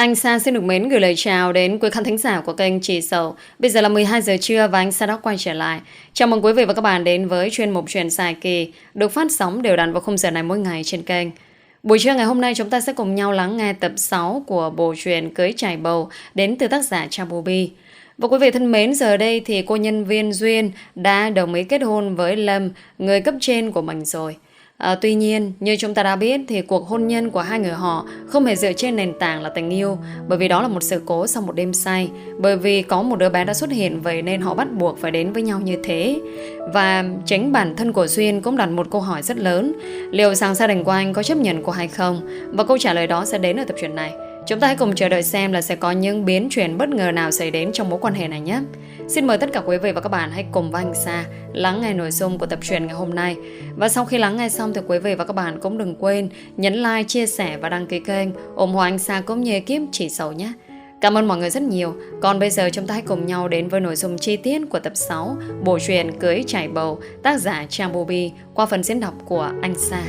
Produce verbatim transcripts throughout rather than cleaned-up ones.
Anh Sa xin được mến gửi lời chào đến quý khán thính giả của kênh Chị Sầu. Bây giờ là mười hai giờ trưa và anh Sa đã quay trở lại. Chào mừng quý vị và các bạn đến với chuyên mục Chuyện dài kỳ được phát sóng đều đặn vào khung giờ này mỗi ngày trên kênh. Buổi trưa ngày hôm nay chúng ta sẽ cùng nhau lắng nghe tập sáu của bộ truyện Cưới Trải Bầu đến từ tác giả Cha Bobby. Và quý vị thân mến, giờ đây thì cô nhân viên Duyên đã đồng ý kết hôn với Lâm, người cấp trên của mình rồi. À, tuy nhiên, như chúng ta đã biết thì cuộc hôn nhân của hai người họ không hề dựa trên nền tảng là tình yêu, bởi vì đó là một sự cố sau một đêm say, bởi vì có một đứa bé đã xuất hiện, vậy nên họ bắt buộc phải đến với nhau như thế. Và chính bản thân của Duyên cũng đặt một câu hỏi rất lớn, liệu rằng gia đình của anh có chấp nhận cô hay không? Và câu trả lời đó sẽ đến ở tập truyện này. Chúng ta hãy cùng chờ đợi xem là sẽ có những biến chuyển bất ngờ nào xảy đến trong mối quan hệ này nhé. Xin mời tất cả quý vị và các bạn hãy cùng với anh Sa lắng nghe nội dung của tập truyện ngày hôm nay. Và sau khi lắng nghe xong thì quý vị và các bạn cũng đừng quên nhấn like, chia sẻ và đăng ký kênh ủng hộ anh Sa cũng như ekip Chị Sầu nhé. Cảm ơn mọi người rất nhiều. Còn bây giờ chúng ta hãy cùng nhau đến với nội dung chi tiết của tập sáu bộ truyện Cưới Trải Bầu, tác giả Trang Bobby qua phần diễn đọc của anh Sa.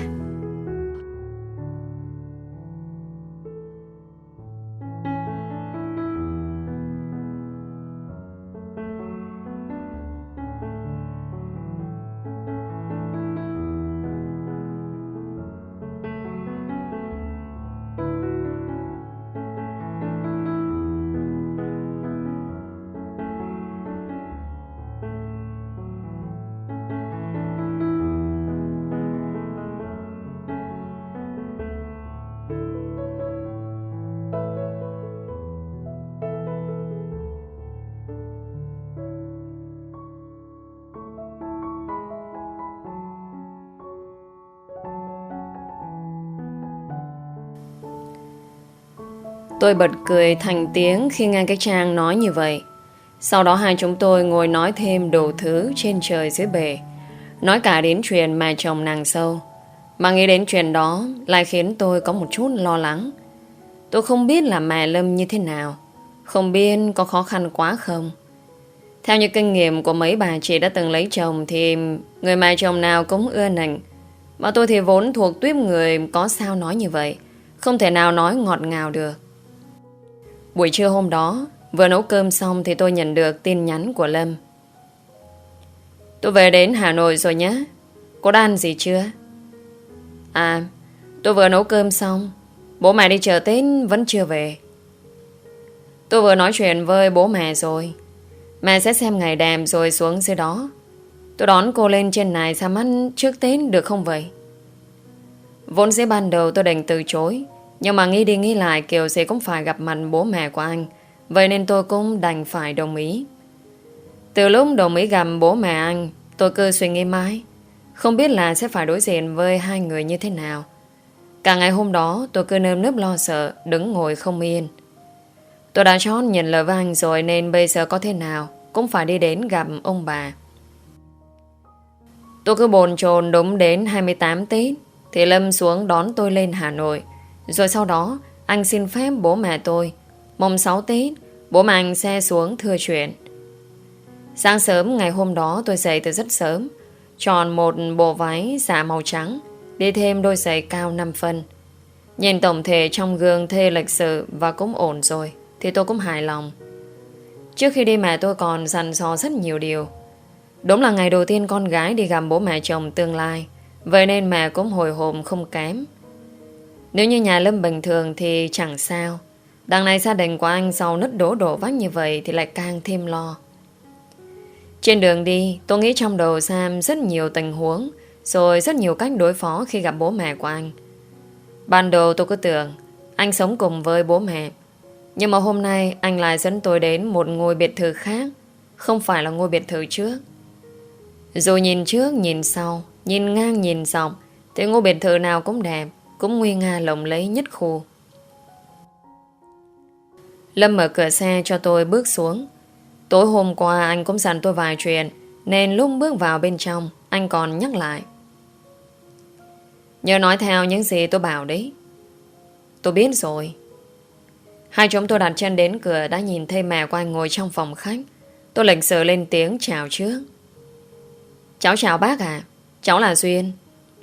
Tôi bật cười thành tiếng khi nghe cái Trang nói như vậy. Sau đó hai chúng tôi ngồi nói thêm đủ thứ trên trời dưới bể. Nói cả đến chuyện mẹ chồng nàng sâu. Mà nghĩ đến chuyện đó lại khiến tôi có một chút lo lắng. Tôi không biết là mẹ Lâm như thế nào, không biết có khó khăn quá không. Theo như kinh nghiệm của mấy bà chị đã từng lấy chồng thì người mẹ chồng nào cũng ưa nịnh. Mà tôi thì vốn thuộc tuýp người có sao nói như vậy, không thể nào nói ngọt ngào được. Buổi trưa hôm đó, vừa nấu cơm xong thì tôi nhận được tin nhắn của Lâm. Tôi về đến Hà Nội rồi nhé. Cô đã ăn gì chưa? À, tôi vừa nấu cơm xong. Bố mẹ đi chợ Tết vẫn chưa về. Tôi vừa nói chuyện với bố mẹ rồi. Mẹ sẽ xem ngày đẹp rồi xuống dưới đó. Tôi đón cô lên trên này xăm mắt trước Tết được không vậy? Vốn dĩ ban đầu tôi định từ chối, nhưng mà nghĩ đi nghĩ lại kiểu gì cũng phải gặp mặt bố mẹ của anh, vậy nên tôi cũng đành phải đồng ý. Từ lúc đồng ý gặp bố mẹ anh, tôi cứ suy nghĩ mãi, không biết là sẽ phải đối diện với hai người như thế nào. Cả ngày hôm đó tôi cứ nơm nớp lo sợ, đứng ngồi không yên. Tôi đã chót nhận lời với anh rồi nên bây giờ có thế nào cũng phải đi đến gặp ông bà. Tôi cứ bồn chồn đúng đến hai mươi tám Tết thì Lâm xuống đón tôi lên Hà Nội. Rồi sau đó anh xin phép bố mẹ tôi mùng sáu Tết bố mẹ anh xe xuống thưa chuyện. Sáng sớm ngày hôm đó tôi dậy từ rất sớm, chọn một bộ váy xả màu trắng, đi thêm đôi giày cao năm phân. Nhìn tổng thể trong gương thê lịch sự và cũng ổn rồi thì tôi cũng hài lòng. Trước khi đi mẹ tôi còn dặn dò rất nhiều điều. Đúng là ngày đầu tiên con gái đi gặp bố mẹ chồng tương lai, vậy nên mẹ cũng hồi hộp không kém. Nếu như nhà Lâm bình thường thì chẳng sao, đằng này gia đình của anh sau nứt đổ đổ vách như vậy thì lại càng thêm lo. Trên đường đi tôi nghĩ trong đầu Sam rất nhiều tình huống, rồi rất nhiều cách đối phó khi gặp bố mẹ của anh. Ban đầu tôi cứ tưởng anh sống cùng với bố mẹ, nhưng mà hôm nay anh lại dẫn tôi đến một ngôi biệt thự khác, không phải là ngôi biệt thự trước. Rồi nhìn trước nhìn sau, nhìn ngang nhìn dọc thì ngôi biệt thự nào cũng đẹp, cũng nguy nga lộng lẫy nhất khu. Lâm mở cửa xe cho tôi bước xuống. Tối hôm qua anh cũng dặn tôi vài chuyện, nên lúc bước vào bên trong anh còn nhắc lại: nhớ nói theo những gì tôi bảo đấy. Tôi biết rồi. Hai chúng tôi đặt chân đến cửa đã nhìn thấy mẹ của anh ngồi trong phòng khách. Tôi lịch sự lên tiếng chào trước. Cháu chào bác ạ. Cháu là Duyên.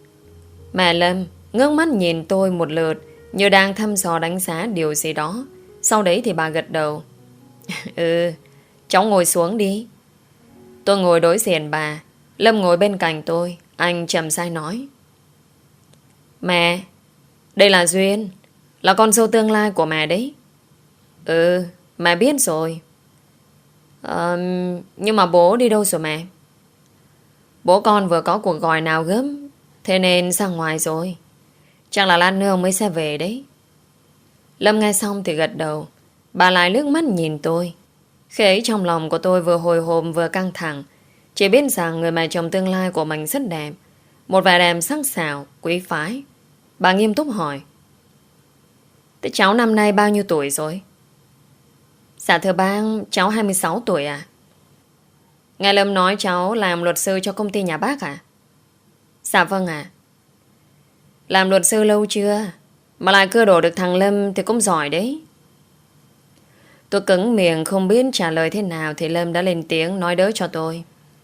Mẹ Lâm ngước mắt nhìn tôi một lượt, như đang thăm dò đánh giá điều gì đó, Sau đấy thì bà gật đầu. Ừ, cháu ngồi xuống đi. Tôi ngồi đối diện bà. Lâm ngồi bên cạnh tôi. Anh trầm sai nói. Mẹ, đây là Duyên, là con dâu tương lai của mẹ đấy. Ừ, mẹ biết rồi. à, Nhưng mà bố đi đâu rồi mẹ? Bố con vừa có cuộc gọi nào gấp, thế nên ra ngoài rồi. Chắc là lát nữa ông mới sẽ về đấy. Lâm nghe xong thì gật đầu. Bà lại lướt mắt nhìn tôi. Khi ấy trong lòng của tôi vừa hồi hộp vừa căng thẳng. Chỉ biết rằng người mẹ chồng tương lai của mình rất đẹp. Một vẻ đẹp sắc sảo, quý phái. Bà nghiêm túc hỏi. Thế cháu năm nay bao nhiêu tuổi rồi? Dạ thưa bác, cháu hai mươi sáu tuổi à? Nghe Lâm nói cháu làm luật sư cho công ty nhà bác à? Dạ vâng ạ. Làm luật sư lâu chưa? Mà lại cưa đổ được thằng Lâm thì cũng giỏi đấy. Tôi cứng miệng không biết trả lời thế nào thì Lâm đã lên tiếng nói đỡ cho tôi.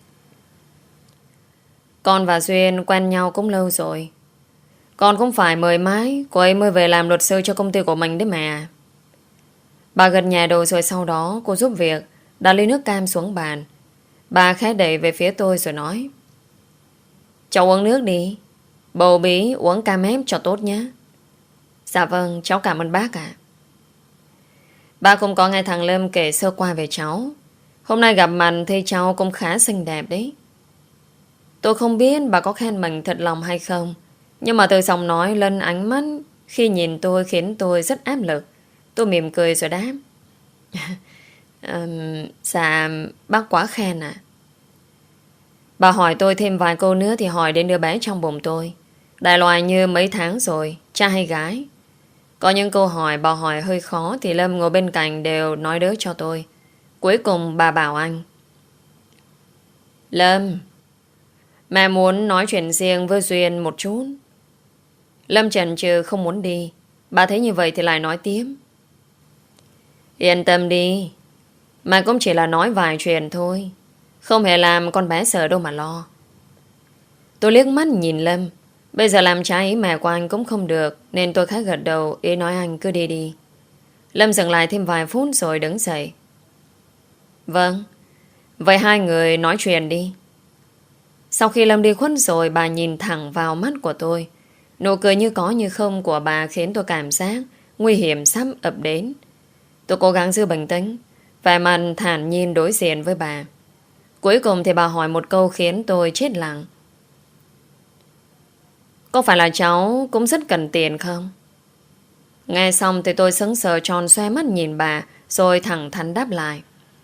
Con và Duyên quen nhau cũng lâu rồi. Con cũng phải mời mái cô ấy mới về làm luật sư cho công ty của mình đấy mà. Bà gật nhà đầu rồi sau đó cô giúp việc đặt ly nước cam xuống bàn. Bà khẽ đẩy về phía tôi rồi nói. Cháu uống nước đi. Bầu bí uống cam ép cho tốt nhé. Dạ vâng, cháu cảm ơn bác ạ. Bà cũng có nghe thằng Lâm kể sơ qua về cháu. Hôm nay gặp mặt thấy cháu cũng khá xinh đẹp đấy. Tôi không biết bà có khen mình thật lòng hay không, nhưng mà từ giọng nói lẫn ánh mắt khi nhìn tôi khiến tôi rất áp lực. Tôi mỉm cười rồi đáp. um, Dạ bác quá khen à. Bà hỏi tôi thêm vài câu nữa thì hỏi đến đứa bé trong bụng tôi. Đại loại như mấy tháng rồi, trai hay gái. Có những câu hỏi bà hỏi hơi khó thì Lâm ngồi bên cạnh đều nói đỡ cho tôi. Cuối cùng bà bảo anh. Lâm, mẹ muốn nói chuyện riêng với Duyên một chút. Lâm chần chừ không muốn đi. Bà thấy như vậy thì lại nói tiếp. Yên tâm đi, mà cũng chỉ là nói vài chuyện thôi, không hề làm con bé sợ đâu mà lo. Tôi liếc mắt nhìn Lâm. Bây giờ làm trái ý mẹ của anh cũng không được, nên tôi khá gật đầu ý nói anh cứ đi đi. Lâm dừng lại thêm vài phút rồi đứng dậy. Vâng, vậy hai người nói chuyện đi. Sau khi Lâm đi khuất rồi, bà nhìn thẳng vào mắt của tôi. Nụ cười như có như không của bà khiến tôi cảm giác nguy hiểm sắp ập đến. Tôi cố gắng giữ bình tĩnh, vẻ mặt thản nhiên đối diện với bà. Cuối cùng thì bà hỏi một câu khiến tôi chết lặng. Có phải là cháu cũng rất cần tiền không? Nghe xong thì tôi sững sờ tròn xoe mắt nhìn bà, rồi thẳng thắn đáp lại.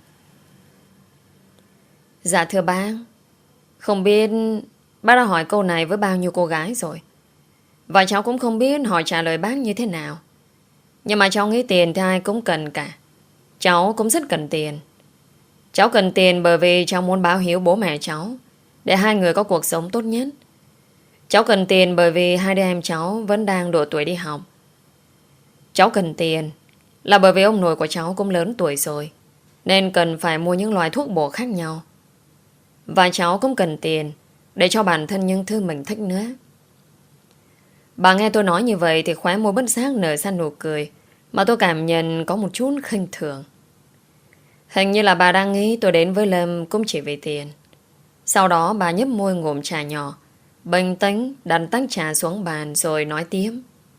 Dạ thưa bác, không biết bác đã hỏi câu này với bao nhiêu cô gái rồi, và cháu cũng không biết hỏi trả lời bác như thế nào. Nhưng mà cháu nghĩ tiền thì ai cũng cần cả. Cháu cũng rất cần tiền. Cháu cần tiền bởi vì cháu muốn báo hiếu bố mẹ cháu, để hai người có cuộc sống tốt nhất. Cháu cần tiền bởi vì hai đứa em cháu vẫn đang độ tuổi đi học. Cháu cần tiền là bởi vì ông nội của cháu cũng lớn tuổi rồi, nên cần phải mua những loại thuốc bổ khác nhau. Và cháu cũng cần tiền để cho bản thân những thứ mình thích nữa. Bà nghe tôi nói như vậy thì khóe môi bất giác nở ra nụ cười, mà tôi cảm nhận có một chút khinh thường. Hình như là bà đang nghĩ tôi đến với Lâm cũng chỉ vì tiền. Sau đó bà nhấp môi ngụm trà nhỏ, bình tĩnh đặt tách trà xuống bàn rồi nói tiếp.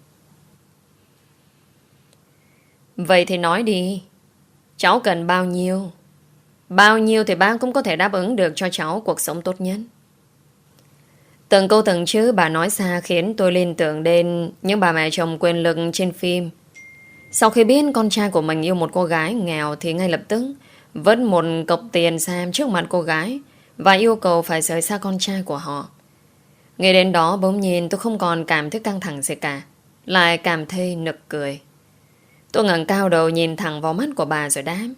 Vậy thì nói đi, cháu cần bao nhiêu? Bao nhiêu thì bác cũng có thể đáp ứng được cho cháu cuộc sống tốt nhất. Từng câu từng chữ bà nói ra khiến tôi liên tưởng đến những bà mẹ chồng quyền lực trên phim. Sau khi biết con trai của mình yêu một cô gái nghèo thì ngay lập tức vứt một cọc tiền sang trước mặt cô gái và yêu cầu phải rời xa con trai của họ. Nghe đến đó bỗng nhiên tôi không còn cảm thấy căng thẳng gì cả, lại cảm thấy nực cười. Tôi ngẩng cao đầu nhìn thẳng vào mắt của bà rồi đáp.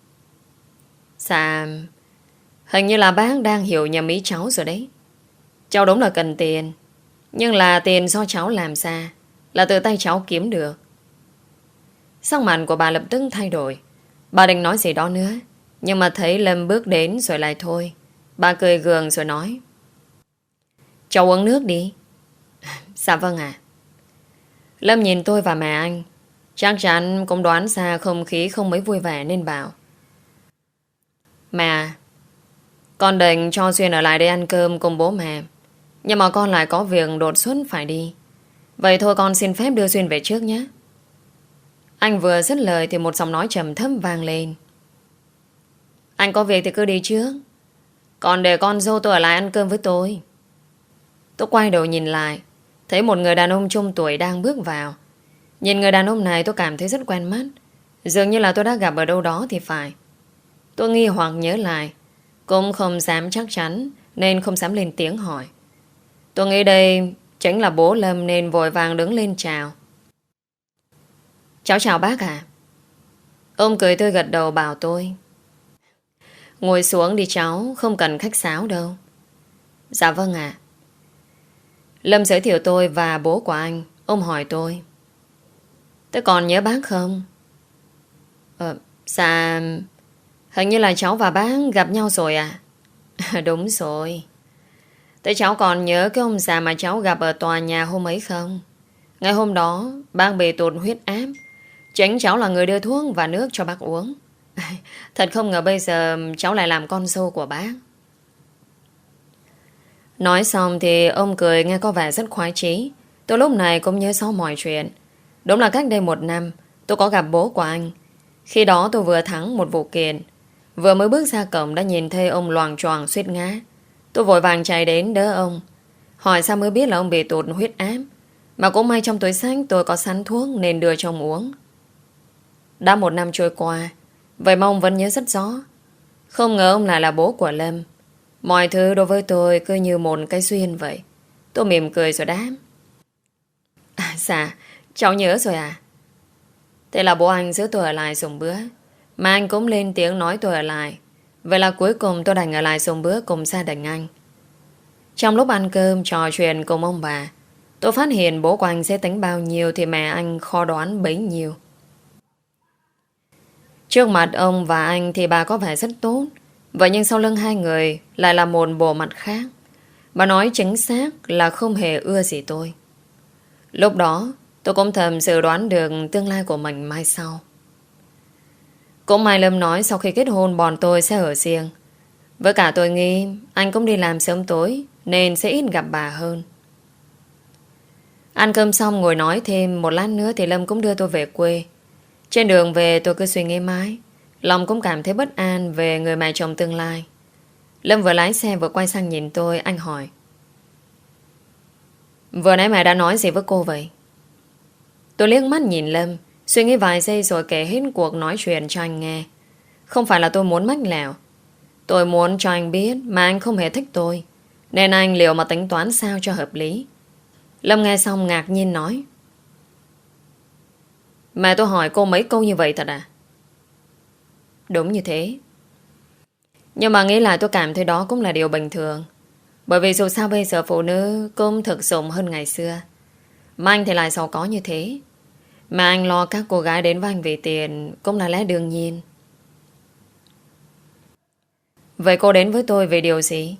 Dạ, hình như là bác đang hiểu nhầm ý cháu rồi đấy. Cháu đúng là cần tiền, nhưng là tiền do cháu làm ra, là từ tay cháu kiếm được. Sắc mặt của bà lập tức thay đổi. Bà định nói gì đó nữa, nhưng mà thấy Lâm bước đến rồi lại thôi. Bà cười gượng rồi nói. Cháu uống nước đi. Dạ vâng ạ. Lâm nhìn tôi và mẹ anh. Chắc chắn cũng đoán ra không khí không mấy vui vẻ nên bảo: Mẹ, con định cho Xuyên ở lại đây ăn cơm cùng bố mẹ, nhưng mà con lại có việc đột xuất phải đi. Vậy thôi con xin phép đưa Xuyên về trước nhé. Anh vừa dứt lời thì một giọng nói trầm thấp vang lên: Anh có việc thì cứ đi trước, còn để con dâu tôi ở lại ăn cơm với tôi. Tôi quay đầu nhìn lại, thấy một người đàn ông trung tuổi đang bước vào. Nhìn người đàn ông này tôi cảm thấy rất quen mắt, dường như là tôi đã gặp ở đâu đó thì phải. Tôi nghi hoặc nhớ lại, cũng không dám chắc chắn nên không dám lên tiếng hỏi. Tôi nghĩ đây chính là bố Lâm nên vội vàng đứng lên chào. Cháu chào bác ạ. Ông cười tươi gật đầu bảo tôi: Ngồi xuống đi cháu, không cần khách sáo đâu. Dạ vâng ạ. Lâm giới thiệu tôi và bố của anh. Ông hỏi tôi: Thế còn nhớ bác không? Ờ, dạ, hình như là cháu và bác gặp nhau rồi à? Đúng rồi. Thế cháu còn nhớ cái ông già mà cháu gặp ở tòa nhà hôm ấy không? Ngày hôm đó bác bị tụt huyết áp, chính cháu là người đưa thuốc và nước cho bác uống. Thật không ngờ bây giờ cháu lại làm con dâu của bác. Nói xong thì ông cười nghe có vẻ rất khoái chí. Tôi lúc này cũng nhớ rõ mọi chuyện. Đúng là cách đây một năm tôi có gặp bố của anh. Khi đó tôi vừa thắng một vụ kiện, vừa mới bước ra cổng đã nhìn thấy ông loạng choạng suýt ngã. Tôi vội vàng chạy đến đỡ ông, hỏi sao mới biết là ông bị tụt huyết áp. Mà cũng may trong túi xách tôi có sẵn thuốc nên đưa cho ông uống. Đã một năm trôi qua, vậy mà ông vẫn nhớ rất rõ. Không ngờ ông lại là bố của Lâm. Mọi thứ đối với tôi cứ như một cái duyên vậy. Tôi mỉm cười rồi đáp: À dạ, cháu nhớ rồi à. Thế là bố anh giữ tôi ở lại dùng bữa, mà anh cũng lên tiếng nói tôi ở lại. Vậy là cuối cùng tôi đành ở lại dùng bữa cùng gia đình anh. Trong lúc ăn cơm trò chuyện cùng ông bà, tôi phát hiện bố của anh sẽ tính bao nhiêu thì mẹ anh khó đoán bấy nhiêu. Trước mặt ông và anh thì bà có vẻ rất tốt, vậy nhưng sau lưng hai người lại là một bộ mặt khác. Bà nói chính xác là không hề ưa gì tôi. Lúc đó tôi cũng thầm dự đoán được tương lai của mình mai sau. Cũng may Lâm nói sau khi kết hôn bọn tôi sẽ ở riêng. Với cả tôi nghĩ anh cũng đi làm sớm tối nên sẽ ít gặp bà hơn. Ăn cơm xong ngồi nói thêm một lát nữa thì Lâm cũng đưa tôi về quê. Trên đường về tôi cứ suy nghĩ mãi, lòng cũng cảm thấy bất an về người mẹ chồng tương lai. Lâm vừa lái xe vừa quay sang nhìn tôi. Anh hỏi: Vừa nãy mẹ đã nói gì với cô vậy? Tôi liếc mắt nhìn Lâm, suy nghĩ vài giây rồi kể hết cuộc nói chuyện cho anh nghe. Không phải là tôi muốn mách lèo, tôi muốn cho anh biết mà anh không hề thích tôi, nên anh liệu mà tính toán sao cho hợp lý. Lâm nghe xong ngạc nhiên nói: Mẹ tôi hỏi cô mấy câu như vậy thật à? Đúng như thế. Nhưng mà nghĩ lại tôi cảm thấy đó cũng là điều bình thường. Bởi vì dù sao bây giờ phụ nữ cũng thực dụng hơn ngày xưa. Mà anh thì lại giàu có như thế. Mà anh lo các cô gái đến với anh vì tiền cũng là lẽ đương nhiên. Vậy cô đến với tôi vì điều gì?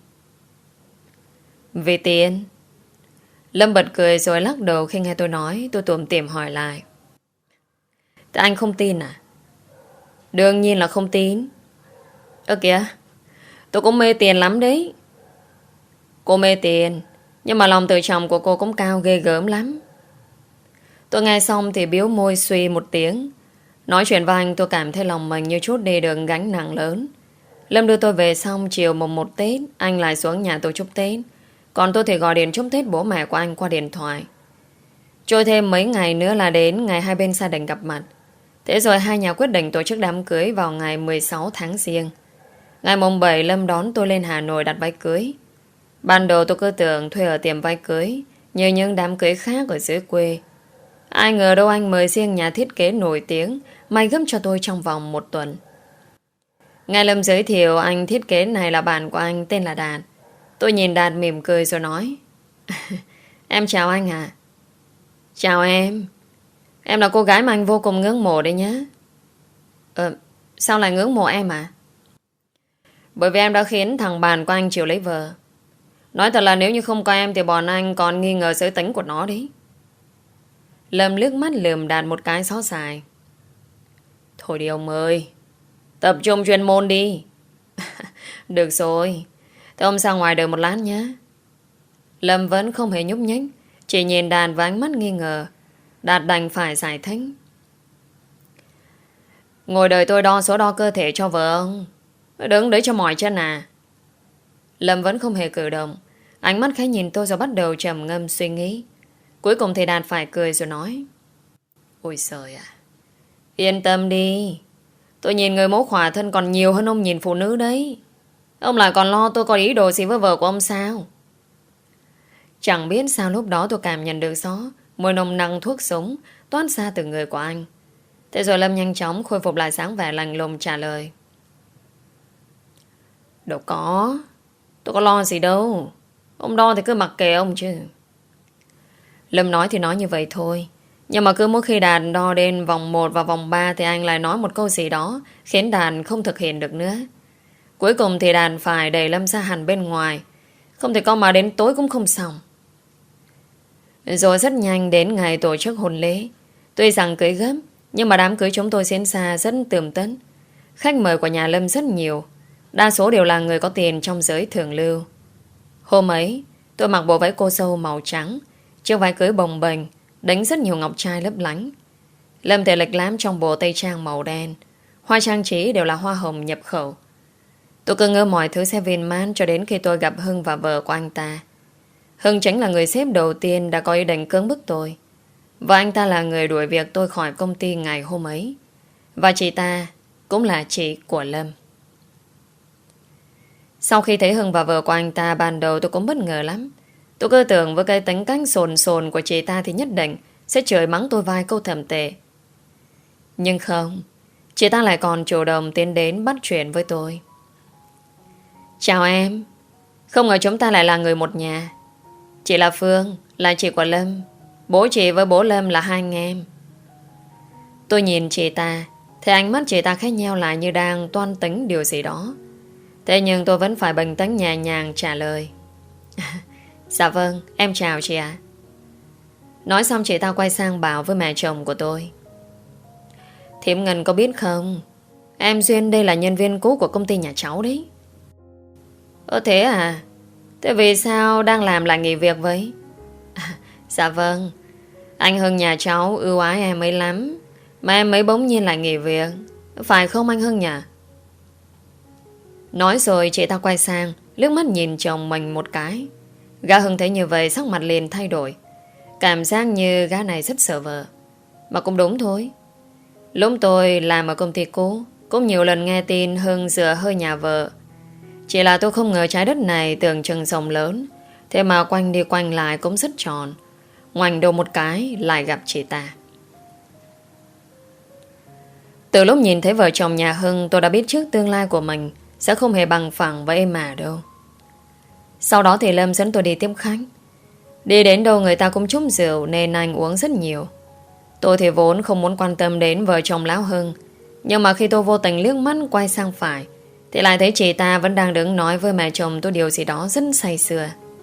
Vì tiền. Lâm bật cười rồi lắc đầu khi nghe tôi nói. Tôi tủm tỉm hỏi lại: Thế anh không tin à? Đương nhiên là không tin. Ơ kìa, tôi cũng mê tiền lắm đấy. Cô mê tiền, nhưng mà lòng tự trọng của cô cũng cao ghê gớm lắm. Tôi nghe xong thì biếu môi suy một tiếng. Nói chuyện với anh tôi cảm thấy lòng mình như chút đi được gánh nặng lớn. Lâm đưa tôi về xong chiều mùng một Tết, anh lại xuống nhà tôi chúc Tết. Còn tôi thì gọi điện chúc Tết bố mẹ của anh qua điện thoại. Trôi thêm mấy ngày nữa là đến ngày hai bên gia đình gặp mặt. Thế rồi hai nhà quyết định tổ chức đám cưới vào ngày mười sáu tháng Giêng. Ngày mùng bảy Lâm đón tôi lên Hà Nội đặt váy cưới. Ban đầu tôi cứ tưởng thuê ở tiệm váy cưới như những đám cưới khác ở dưới quê. Ai ngờ đâu anh mời riêng nhà thiết kế nổi tiếng may gấp cho tôi trong vòng một tuần. Nghe Lâm giới thiệu anh thiết kế này là bạn của anh tên là Đạt. Tôi nhìn Đạt mỉm cười rồi nói: Em chào anh à. Chào em. Em là cô gái mà anh vô cùng ngưỡng mộ đấy nhé. Ờ, sao lại ngưỡng mộ em à? Bởi vì em đã khiến thằng bạn của anh chịu lấy vợ. Nói thật là nếu như không có em thì bọn anh còn nghi ngờ giới tính của nó đấy. Lâm liếc mắt lườm Đạt một cái xó xài. Thôi đi ông ơi, tập trung chuyên môn đi. Được rồi, thế ông ra ngoài đợi một lát nhé. Lâm vẫn không hề nhúc nhích, chỉ nhìn Đạt với ánh mắt nghi ngờ. Đạt đành phải giải thích. Ngồi đợi tôi đo số đo cơ thể cho vợ ông. Đứng đấy cho mỏi chân à. Lâm vẫn không hề cử động. Ánh mắt khẽ nhìn tôi rồi bắt đầu trầm ngâm suy nghĩ. Cuối cùng thì Đạt phải cười rồi nói. Ôi trời à, yên tâm đi, tôi nhìn người mẫu khỏa thân còn nhiều hơn ông nhìn phụ nữ đấy. Ông lại còn lo tôi có ý đồ gì với vợ của ông sao? Chẳng biết sao lúc đó tôi cảm nhận được gió mùi nồng nặc thuốc súng toát ra từ người của anh. Thế rồi Lâm nhanh chóng khôi phục lại dáng vẻ lạnh lùng trả lời. Đâu có, tôi có lo gì đâu. Ông đo thì cứ mặc kệ ông chứ. Lâm nói thì nói như vậy thôi, nhưng mà cứ mỗi khi Đạt đo đến vòng một và vòng ba thì anh lại nói một câu gì đó khiến Đạt không thực hiện được nữa. Cuối cùng thì Đạt phải đẩy Lâm ra hẳn bên ngoài. Không thể có mà đến tối cũng không xong. Rồi rất nhanh đến ngày tổ chức hôn lễ. Tuy rằng cưới gấp, nhưng mà đám cưới chúng tôi diễn ra rất tươm tất. Khách mời của nhà Lâm rất nhiều, đa số đều là người có tiền trong giới thượng lưu. Hôm ấy tôi mặc bộ váy cô dâu màu trắng, chiếc váy cưới bồng bềnh, đánh rất nhiều ngọc trai lấp lánh. Lâm thì lịch lãm trong bộ tây trang màu đen, hoa trang trí đều là hoa hồng nhập khẩu. Tôi cứ ngỡ mọi thứ sẽ viên mãn cho đến khi tôi gặp Hưng và vợ của anh ta. Hưng chính là người sếp đầu tiên đã có ý định cưỡng bức tôi, và anh ta là người đuổi việc tôi khỏi công ty ngày hôm ấy. Và chị ta cũng là chị của Lâm. Sau khi thấy Hưng và vợ của anh ta, ban đầu tôi cũng bất ngờ lắm. Tôi cứ tưởng với cái tính cách sồn sồn của chị ta thì nhất định sẽ chửi mắng tôi vài câu thầm tệ. Nhưng không, chị ta lại còn chủ động tiến đến bắt chuyện với tôi. Chào em, không ngờ chúng ta lại là người một nhà. Chị là Phương, là chị của Lâm. Bố chị với bố Lâm là hai anh em. Tôi nhìn chị ta, thì ánh mắt chị ta khẽ nheo lại như đang toan tính điều gì đó. Thế nhưng tôi vẫn phải bình tĩnh nhẹ nhàng trả lời. Dạ vâng, em chào chị ạ. Nói xong chị ta quay sang bảo với mẹ chồng của tôi. Thím Ngân có biết không, em Duyên đây là nhân viên cũ của công ty nhà cháu đấy. Ơ thế à? Thế vì sao đang làm lại nghỉ việc vậy? À, dạ vâng, anh Hưng nhà cháu ưu ái em ấy lắm, mà em ấy bỗng nhiên lại nghỉ việc. Phải không anh Hưng nhỉ? Nói rồi chị ta quay sang liếc mắt nhìn chồng mình một cái. Gã Hưng thấy như vậy sắc mặt liền thay đổi, cảm giác như gã này rất sợ vợ. Mà cũng đúng thôi, lúc tôi làm ở công ty cũ cũng nhiều lần nghe tin Hưng dựa hơi nhà vợ. Chỉ là tôi không ngờ trái đất này tưởng chừng rộng lớn, thế mà quanh đi quanh lại cũng rất tròn. Ngoảnh đầu một cái lại gặp chị ta. Từ lúc nhìn thấy vợ chồng nhà Hưng, tôi đã biết trước tương lai của mình sẽ không hề bằng phẳng với em mà đâu. Sau đó thì Lâm dẫn tôi đi tiếp khách. Đi đến đâu người ta cũng trúng rượu nên anh uống rất nhiều. Tôi thì vốn không muốn quan tâm đến vợ chồng lão Hưng, nhưng mà khi tôi vô tình liếc mắt quay sang phải thì lại thấy chị ta vẫn đang đứng nói với mẹ chồng tôi điều gì đó rất say sưa.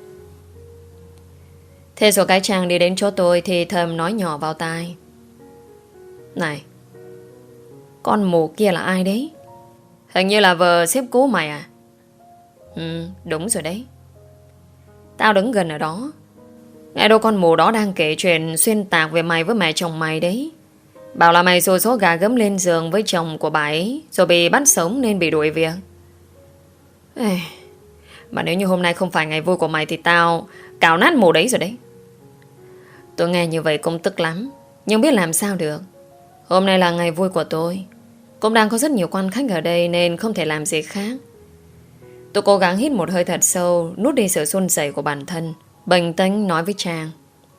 Thế rồi cái chàng đi đến chỗ tôi thì thầm nói nhỏ vào tai. Này, con mụ kia là ai đấy? Hình như là vợ sếp cũ mày à? Ừ, đúng rồi đấy. Tao đứng gần ở đó, nghe đâu con mụ đó đang kể chuyện xuyên tạc về mày với mẹ chồng mày đấy. Bảo là mày xô số gà gấm lên giường với chồng của bà ấy, rồi bị bắt sống nên bị đuổi việc. Ê, mà nếu như hôm nay không phải ngày vui của mày thì tao cào nát mụ đấy rồi đấy. Tôi nghe như vậy cũng tức lắm, nhưng biết làm sao được. Hôm nay là ngày vui của tôi, cũng đang có rất nhiều quan khách ở đây nên không thể làm gì khác. Tôi cố gắng hít một hơi thật sâu, nuốt đi sự run rẩy của bản thân, bình tĩnh nói với Trang.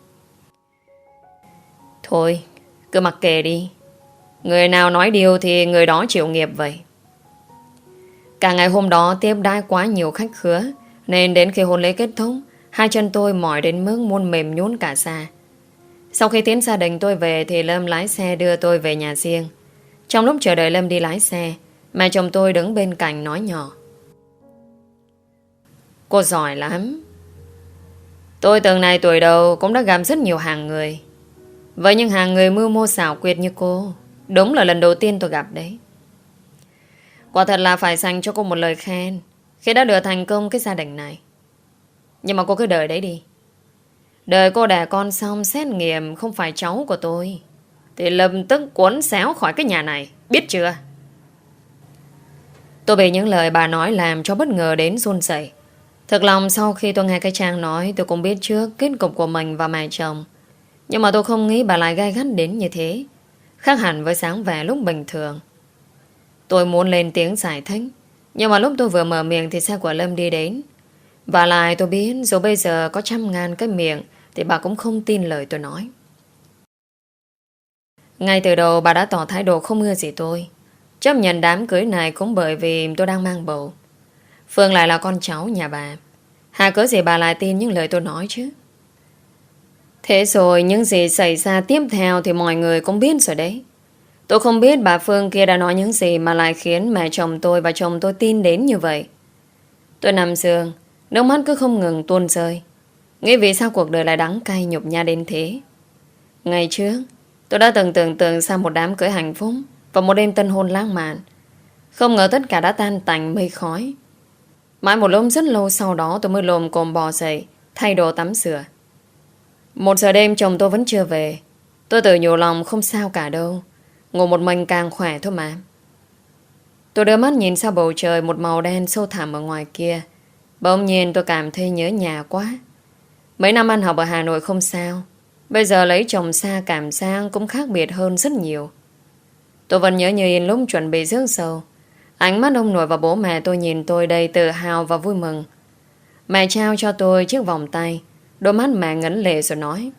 Thôi, cứ mặc kệ đi. Người nào nói điều thì người đó chịu nghiệp vậy. Cả ngày hôm đó tiếp đãi quá nhiều khách khứa, nên đến khi hôn lễ kết thúc, hai chân tôi mỏi đến mức muốn mềm nhũn cả ra. Sau khi tiến gia đình tôi về thì Lâm lái xe đưa tôi về nhà riêng. Trong lúc chờ đợi Lâm đi lái xe, mẹ chồng tôi đứng bên cạnh nói nhỏ. Cô giỏi lắm. Tôi từng này tuổi đầu cũng đã gặp rất nhiều hàng người, Với những hàng người mưu mô xảo quyệt như cô, đúng là lần đầu tiên tôi gặp đấy. Quả thật là phải dành cho cô một lời khen khi đã đưa thành công cái gia đình này. Nhưng mà cô cứ đợi đấy đi. Đợi cô đẻ con xong xét nghiệm không phải cháu của tôi thì lập tức cuốn xéo khỏi cái nhà này. Biết chưa? Tôi bị những lời bà nói làm cho bất ngờ đến run rẩy. Thực lòng sau khi tôi nghe cái Trang nói, tôi cũng biết trước kết cục của mình và mẹ chồng. Nhưng mà tôi không nghĩ bà lại gay gắt đến như thế, khác hẳn với sáng vẻ lúc bình thường. Tôi muốn lên tiếng giải thích, nhưng mà lúc tôi vừa mở miệng thì xe của Lâm đi đến. Và lại tôi biết dù bây giờ có trăm ngàn cái miệng thì bà cũng không tin lời tôi nói. Ngay từ đầu bà đã tỏ thái độ không ưa gì tôi. Chấp nhận đám cưới này cũng bởi vì tôi đang mang bầu. Phương lại là con cháu nhà bà. Hà cớ gì bà lại tin những lời tôi nói chứ? Thế rồi những gì xảy ra tiếp theo thì mọi người cũng biết rồi đấy. Tôi không biết bà Phương kia đã nói những gì mà lại khiến mẹ chồng tôi và chồng tôi tin đến như vậy. Tôi nằm giường, nước mắt cứ không ngừng tuôn rơi. Nghĩ vì sao cuộc đời lại đắng cay nhục nhã đến thế. Ngày trước tôi đã từng tưởng tượng ra một đám cưới hạnh phúc và một đêm tân hôn lãng mạn. Không ngờ tất cả đã tan tành mây khói. Mãi một lúc rất lâu sau đó tôi mới lồm cồm bò dậy, thay đồ tắm rửa. Một giờ đêm chồng tôi vẫn chưa về. Tôi tự nhủ lòng không sao cả đâu, ngủ một mình càng khỏe thôi mà. Tôi đưa mắt nhìn sang bầu trời, một màu đen sâu thẳm ở ngoài kia. Bỗng nhiên tôi cảm thấy nhớ nhà quá. Mấy năm ăn học ở Hà Nội không sao, bây giờ lấy chồng xa cảm giác cũng khác biệt hơn rất nhiều. Tôi vẫn nhớ như in lúc chuẩn bị rước dâu. Ánh mắt ông nội và bố mẹ tôi nhìn tôi đầy tự hào và vui mừng. Mẹ trao cho tôi chiếc vòng tay. Đôi mắt mẹ ngấn lệ rồi nói: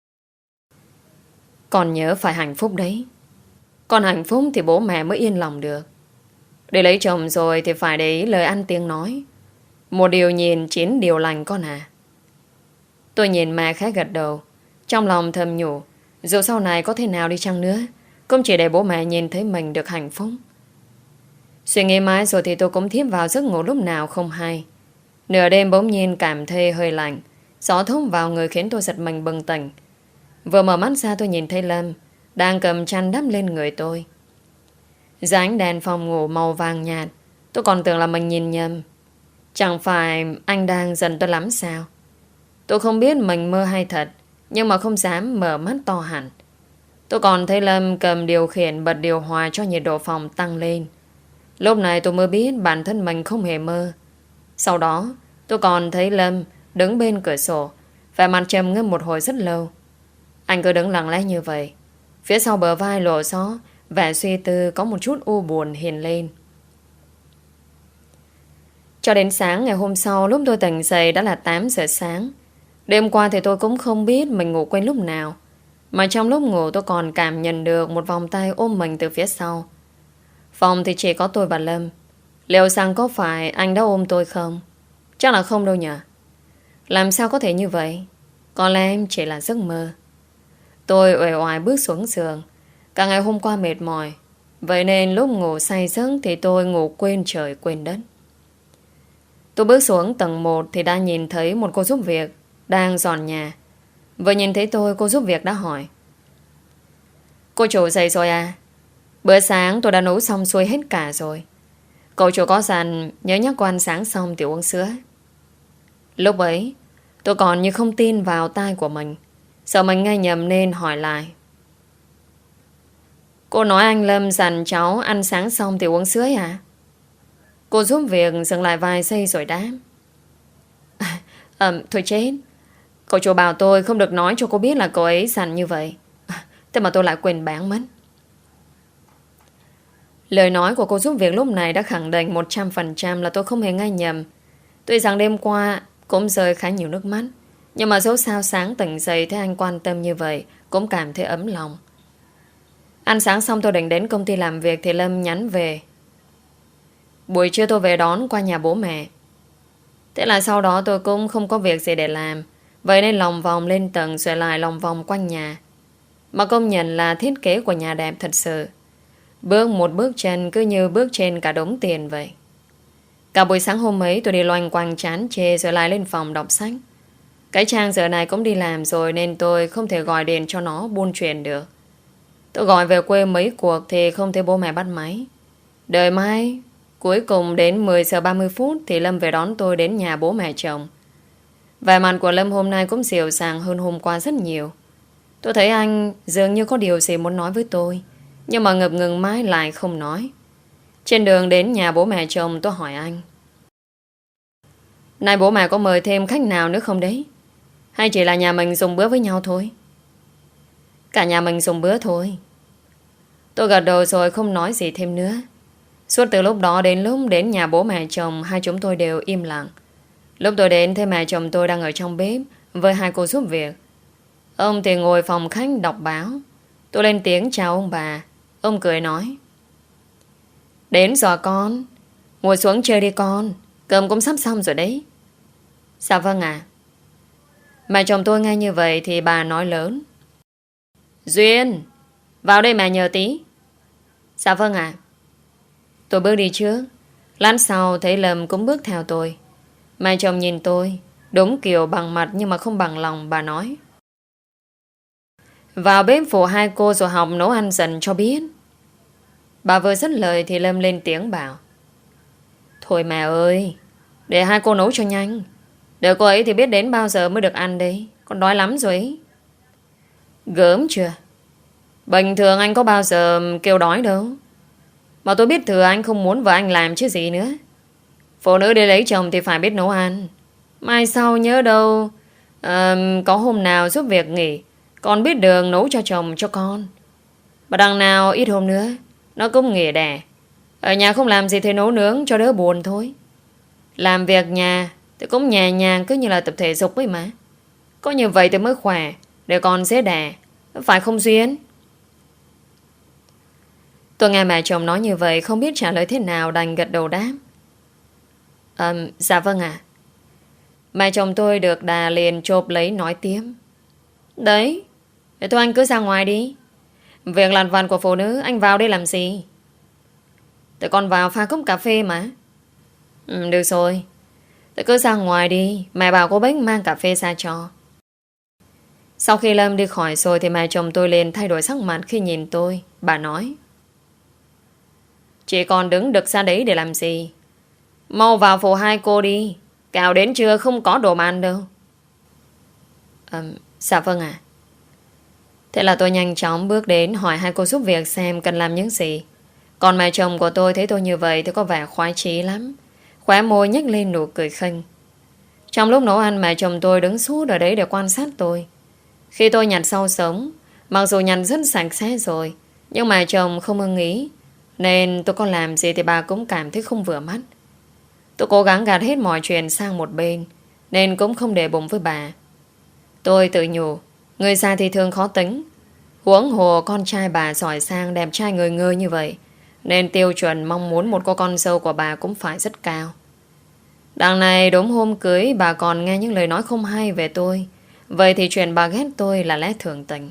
con nhớ phải hạnh phúc đấy. Con hạnh phúc thì bố mẹ mới yên lòng được. Để lấy chồng rồi thì phải để ý lời ăn tiếng nói. Một điều nhìn chín điều lành con à. Tôi nhìn mẹ khẽ gật đầu, trong lòng thầm nhủ dù sau này có thế nào đi chăng nữa cũng chỉ để bố mẹ nhìn thấy mình được hạnh phúc. Suy nghĩ mãi rồi thì tôi cũng thiếp vào giấc ngủ lúc nào không hay. Nửa đêm bỗng nhiên cảm thấy hơi lạnh. Gió thốc vào người khiến tôi giật mình bừng tỉnh. Vừa mở mắt ra tôi nhìn thấy Lâm đang cầm chăn đắp lên người tôi. Dưới ánh đèn phòng ngủ màu vàng nhạt, tôi còn tưởng là mình nhìn nhầm. Chẳng phải anh đang giận tôi lắm sao? Tôi không biết mình mơ hay thật, nhưng mà không dám mở mắt to hẳn. Tôi còn thấy Lâm cầm điều khiển bật điều hòa cho nhiệt độ phòng tăng lên. Lúc này tôi mới biết bản thân mình không hề mơ. Sau đó tôi còn thấy Lâm đứng bên cửa sổ, vẻ mặt trầm ngâm một hồi rất lâu. Anh cứ đứng lặng lẽ như vậy. Phía sau bờ vai lộ gió, vẻ suy tư có một chút u buồn hiện lên. Cho đến sáng ngày hôm sau, lúc tôi tỉnh dậy đã là tám giờ sáng. Đêm qua thì tôi cũng không biết mình ngủ quên lúc nào, mà trong lúc ngủ tôi còn cảm nhận được một vòng tay ôm mình từ phía sau. Phòng thì chỉ có tôi và Lâm. Liệu rằng có phải anh đã ôm tôi không? Chắc là không đâu nhỉ. Làm sao có thể như vậy? Có lẽ em chỉ là giấc mơ. Tôi uể oải bước xuống giường. Cả ngày hôm qua mệt mỏi, vậy nên lúc ngủ say giấc thì tôi ngủ quên trời quên đất. Tôi bước xuống tầng một thì đã nhìn thấy một cô giúp việc đang dọn nhà. Vừa nhìn thấy tôi, cô giúp việc đã hỏi: cô chủ dậy rồi à? Bữa sáng tôi đã nấu xong xuôi hết cả rồi. Cậu chủ có dặn nhớ nhắc cô ăn sáng xong thì uống sữa. Lúc ấy tôi còn như không tin vào tai của mình, sợ mình nghe nhầm nên hỏi lại: cô nói anh Lâm dặn cháu ăn sáng xong thì uống sữa à? Cô giúp việc dừng lại vài giây rồi đáp: à, à, thôi chết. Cậu chủ bảo tôi không được nói cho cô biết là cậu ấy dặn như vậy. à, Thế mà tôi lại quên bán mất. Lời nói của cô giúp việc lúc này đã khẳng định một trăm phần trăm là tôi không hề nghe nhầm. Tuy rằng đêm qua cũng rơi khá nhiều nước mắt, nhưng mà dẫu sao sáng tỉnh dậy thấy anh quan tâm như vậy cũng cảm thấy ấm lòng. Ăn sáng xong tôi định đến công ty làm việc thì Lâm nhắn về. Buổi trưa tôi về đón qua nhà bố mẹ. Thế là sau đó tôi cũng không có việc gì để làm, vậy nên lòng vòng lên tầng rồi lại lòng vòng quanh nhà. Mà công nhận là thiết kế của nhà đẹp thật sự. Bước một bước chân cứ như bước trên cả đống tiền vậy. Cả buổi sáng hôm ấy tôi đi loanh quanh chán chê rồi lại lên phòng đọc sách. Cái Trang giờ này cũng đi làm rồi nên tôi không thể gọi điện cho nó buôn chuyện được. Tôi gọi về quê mấy cuộc thì không thấy bố mẹ bắt máy. Đợi mai, cuối cùng đến mười giờ ba mươi phút thì Lâm về đón tôi đến nhà bố mẹ chồng. Vẻ mặt của Lâm hôm nay cũng dịu dàng hơn hôm qua rất nhiều. Tôi thấy anh dường như có điều gì muốn nói với tôi, nhưng mà ngập ngừng mãi lại không nói. Trên đường đến nhà bố mẹ chồng tôi hỏi anh: Này bố mẹ có mời thêm khách nào nữa không đấy? Hay chỉ là nhà mình dùng bữa với nhau thôi? Cả nhà mình dùng bữa thôi. Tôi gật đầu rồi không nói gì thêm nữa. Suốt từ lúc đó đến lúc đến nhà bố mẹ chồng, hai chúng tôi đều im lặng. Lúc tôi đến thấy mẹ chồng tôi đang ở trong bếp với hai cô giúp việc. Ông thì ngồi phòng khách đọc báo. Tôi lên tiếng chào ông bà. Ông cười nói: Đến rồi con, ngồi xuống chơi đi con, cơm cũng sắp xong rồi đấy. Dạ vâng ạ. Mẹ chồng tôi nghe như vậy thì bà nói lớn: Duyên, vào đây mẹ nhờ tí. Dạ vâng ạ. Tôi bước đi trước. Lát sau thấy Lâm cũng bước theo tôi. Mẹ chồng nhìn tôi, đúng kiểu bằng mặt nhưng mà không bằng lòng. Bà nói: Vào bếp phụ hai cô rồi học nấu ăn dần cho biết. Bà vừa dứt lời thì Lâm lên tiếng bảo: Thôi mẹ ơi, để hai cô nấu cho nhanh. Đợi cô ấy thì biết đến bao giờ mới được ăn đấy. Con đói lắm rồi ấy. Gớm chưa? Bình thường anh có bao giờ kêu đói đâu. Mà tôi biết thừa anh không muốn vợ anh làm chứ gì nữa. Phụ nữ đi lấy chồng thì phải biết nấu ăn. Mai sau nhớ đâu à, có hôm nào giúp việc nghỉ, con biết đường nấu cho chồng cho con. Và đằng nào ít hôm nữa nó cũng nghỉ đẻ. Ở nhà không làm gì thì nấu nướng cho đỡ buồn thôi. Làm việc nhà thì cũng nhẹ nhàng, cứ như là tập thể dục ấy mà. Có như vậy thì mới khỏe, để con dễ đẻ. Phải không Duyên? Tôi nghe mẹ chồng nói như vậy không biết trả lời thế nào, đành gật đầu đáp: à, Dạ vâng ạ. Mẹ chồng tôi được đà liền chộp lấy nói tiếp: Đấy, để thôi anh cứ ra ngoài đi. Việc lặt vặt của phụ nữ anh vào đây làm gì? Tụi con vào pha cốc cà phê mà. Ừ, được rồi, tụi cứ ra ngoài đi. Mẹ bảo cô Bích mang cà phê ra cho. Sau khi Lâm đi khỏi rồi thì mẹ chồng tôi liền thay đổi sắc mặt khi nhìn tôi. Bà nói: Chị còn đứng đực ra đấy để làm gì? Mau vào phụ hai cô đi. Cào đến trưa không có đồ mà ăn đâu. à, Dạ vâng ạ. Thế là tôi nhanh chóng bước đến hỏi hai cô giúp việc xem cần làm những gì. Còn mẹ chồng của tôi thấy tôi như vậy thì có vẻ khoái chí lắm. Khóe môi nhếch lên nụ cười khinh. Trong lúc nấu ăn, mẹ chồng tôi đứng suốt ở đấy để quan sát tôi. Khi tôi nhặt rau sống, mặc dù nhặt rất sạch sẽ rồi, nhưng mẹ chồng không ưng ý, nên tôi có làm gì thì bà cũng cảm thấy không vừa mắt. Tôi cố gắng gạt hết mọi chuyện sang một bên, nên cũng không để bụng với bà. Tôi tự nhủ, người già thì thường khó tính, huống hồ con trai bà giỏi sang đẹp trai ngời ngơi như vậy, nên tiêu chuẩn mong muốn một cô con dâu của bà cũng phải rất cao. Đằng này đúng hôm cưới bà còn nghe những lời nói không hay về tôi. Vậy thì chuyện bà ghét tôi là lẽ thường tình.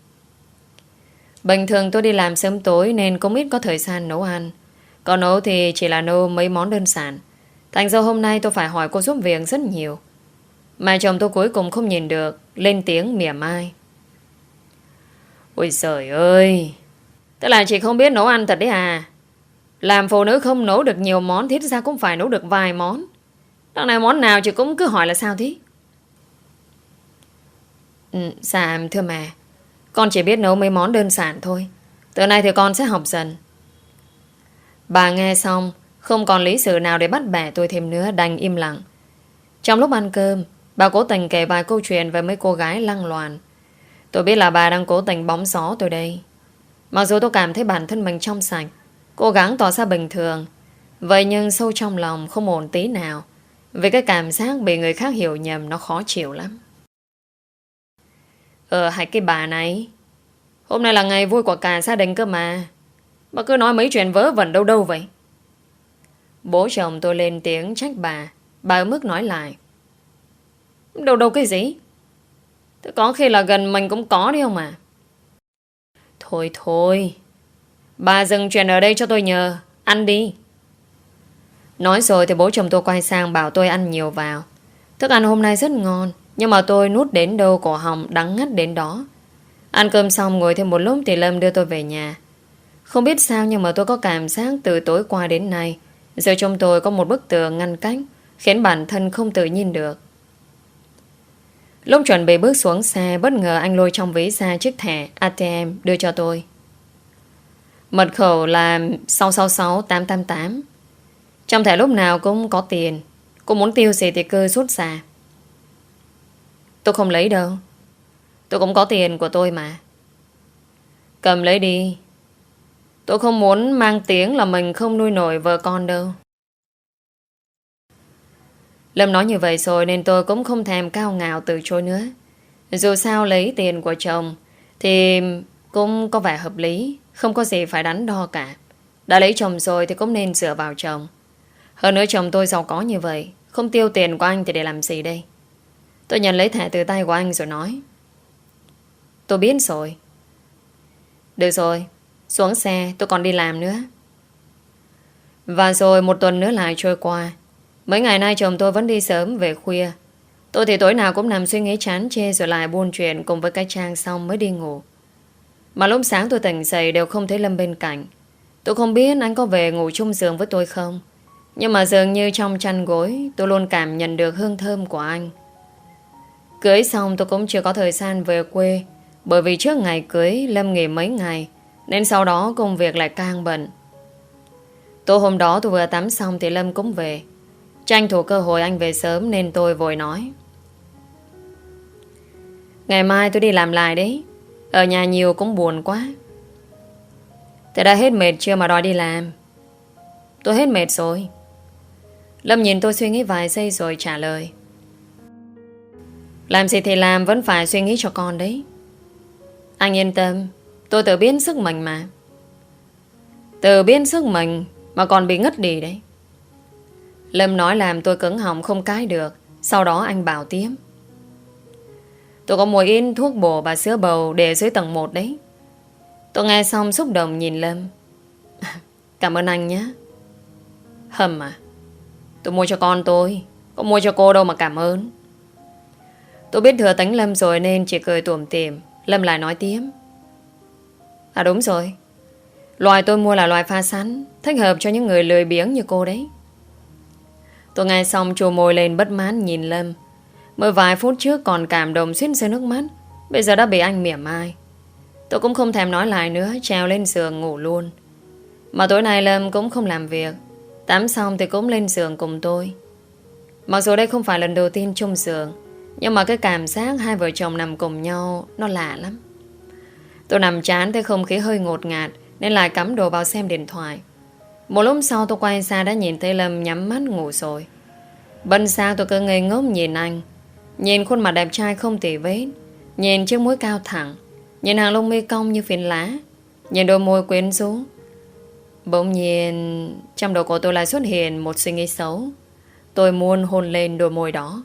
Bình thường tôi đi làm sớm tối nên cũng ít có thời gian nấu ăn. Còn nấu thì chỉ là nấu mấy món đơn giản. Thành ra hôm nay tôi phải hỏi cô giúp việc rất nhiều. Mà chồng tôi cuối cùng không nhìn được, lên tiếng mỉa mai: Ôi trời ơi, tức là chị không biết nấu ăn thật đấy à? Làm phụ nữ không nấu được nhiều món, thiết ra cũng phải nấu được vài món. Đằng này món nào chị cũng cứ hỏi là sao thế? Ừ, dạ thưa mẹ, con chỉ biết nấu mấy món đơn giản thôi. Từ nay thì con sẽ học dần. Bà nghe xong không còn lý sự nào để bắt bẻ tôi thêm nữa, đành im lặng. Trong lúc ăn cơm, bà cố tình kể vài câu chuyện về mấy cô gái lăng loàn. Tôi biết là bà đang cố tình bóng gió tôi đây. Mặc dù tôi cảm thấy bản thân mình trong sạch, cố gắng tỏ ra bình thường, vậy nhưng sâu trong lòng không ổn tí nào. Vì cái cảm giác bị người khác hiểu nhầm nó khó chịu lắm. Ờ hay cái bà này, hôm nay là ngày vui của cả gia đình cơ mà. Bà cứ nói mấy chuyện vớ vẩn đâu đâu vậy? Bố chồng tôi lên tiếng trách bà. Bà ở mức nói lại: Đâu đâu cái gì? Thế có khi là gần mình cũng có đi không à? Thôi thôi, bà dừng chuyện ở đây cho tôi nhờ. Ăn đi. Nói rồi thì bố chồng tôi quay sang bảo tôi ăn nhiều vào. Thức ăn hôm nay rất ngon, Nhưng mà tôi nuốt đến đâu cổ họng đắng ngắt đến đó. Ăn cơm xong ngồi thêm một lúc thì Lâm đưa tôi về nhà. Không biết sao nhưng mà tôi có cảm giác từ tối qua đến nay giờ trong tôi có một bức tường ngăn cách, khiến bản thân không tự nhiên được. Lúc chuẩn bị bước xuống xe, bất ngờ anh lôi trong ví ra chiếc thẻ a tê em đưa cho tôi. Mật khẩu là sáu sáu sáu tám tám tám. Trong thẻ lúc nào cũng có tiền. Cô muốn tiêu gì thì cứ rút ra. Tôi không lấy đâu. Tôi cũng có tiền của tôi mà. Cầm lấy đi. Tôi không muốn mang tiếng là mình không nuôi nổi vợ con đâu. Lâm nói như vậy rồi nên tôi cũng không thèm cao ngạo từ chối nữa. Dù sao lấy tiền của chồng thì cũng có vẻ hợp lý, không có gì phải đắn đo cả. Đã lấy chồng rồi thì cũng nên dựa vào chồng. Hơn nữa chồng tôi giàu có như vậy, không tiêu tiền của anh thì để làm gì đây? Tôi nhận lấy thẻ từ tay của anh rồi nói. Tôi biết rồi. Được rồi, xuống xe, tôi còn đi làm nữa. Và rồi một tuần nữa lại trôi qua. Mấy ngày nay chồng tôi vẫn đi sớm về khuya. Tôi thì tối nào cũng nằm suy nghĩ chán chê rồi lại buôn chuyện cùng với cái Trang xong mới đi ngủ. Mà lúc sáng tôi tỉnh dậy đều không thấy Lâm bên cạnh. Tôi không biết anh có về ngủ chung giường với tôi không. Nhưng mà dường như trong chăn gối tôi luôn cảm nhận được hương thơm của anh. Cưới xong tôi cũng chưa có thời gian về quê, bởi vì trước ngày cưới Lâm nghỉ mấy ngày, nên sau đó công việc lại càng bận. Tối hôm đó tôi vừa tắm xong thì Lâm cũng về. Tranh thủ cơ hội anh về sớm nên tôi vội nói. Ngày mai tôi đi làm lại đấy. Ở nhà nhiều cũng buồn quá. Thế đã hết mệt chưa mà đòi đi làm? Tôi hết mệt rồi. Lâm nhìn tôi suy nghĩ vài giây rồi trả lời. Làm gì thì làm, vẫn phải suy nghĩ cho con đấy. Anh yên tâm, tôi tự biết sức mình mà. Tự biết sức mình mà còn bị ngất đi đấy. Lâm nói làm tôi cứng họng không cãi được. Sau đó anh bảo tiếp. Tôi có mua in thuốc bổ và sữa bầu để dưới tầng một đấy. Tôi nghe xong xúc động nhìn Lâm. Cảm ơn anh nhé. Hầm à? Tôi mua cho con tôi, có mua cho cô đâu mà cảm ơn. Tôi biết thừa tính Lâm rồi nên chỉ cười tủm tỉm. Lâm lại nói tiếp. À đúng rồi, loài tôi mua là loài pha sẵn, thích hợp cho những người lười biếng như cô đấy. Tôi nghe xong chua môi lên bất mãn nhìn Lâm. Mới vài phút trước còn cảm động xuyên rơi nước mắt, bây giờ đã bị anh mỉa mai. Tôi cũng không thèm nói lại nữa, trèo lên giường ngủ luôn. Mà tối nay Lâm cũng không làm việc. Tắm xong thì cũng lên giường cùng tôi. Mặc dù đây không phải lần đầu tiên chung giường, nhưng mà cái cảm giác hai vợ chồng nằm cùng nhau nó lạ lắm. Tôi nằm chán thấy không khí hơi ngột ngạt nên lại cắm đồ vào xem điện thoại. Một lúc sau tôi quay ra đã nhìn thấy Lâm nhắm mắt ngủ rồi. Bần sao tôi cứ ngây ngốc nhìn anh. Nhìn khuôn mặt đẹp trai không tì vết, nhìn chiếc mũi cao thẳng, nhìn hàng lông mi cong như phiến lá, nhìn đôi môi quyến rũ. Bỗng nhiên trong đầu của tôi lại xuất hiện một suy nghĩ xấu. Tôi muốn hôn lên đôi môi đó.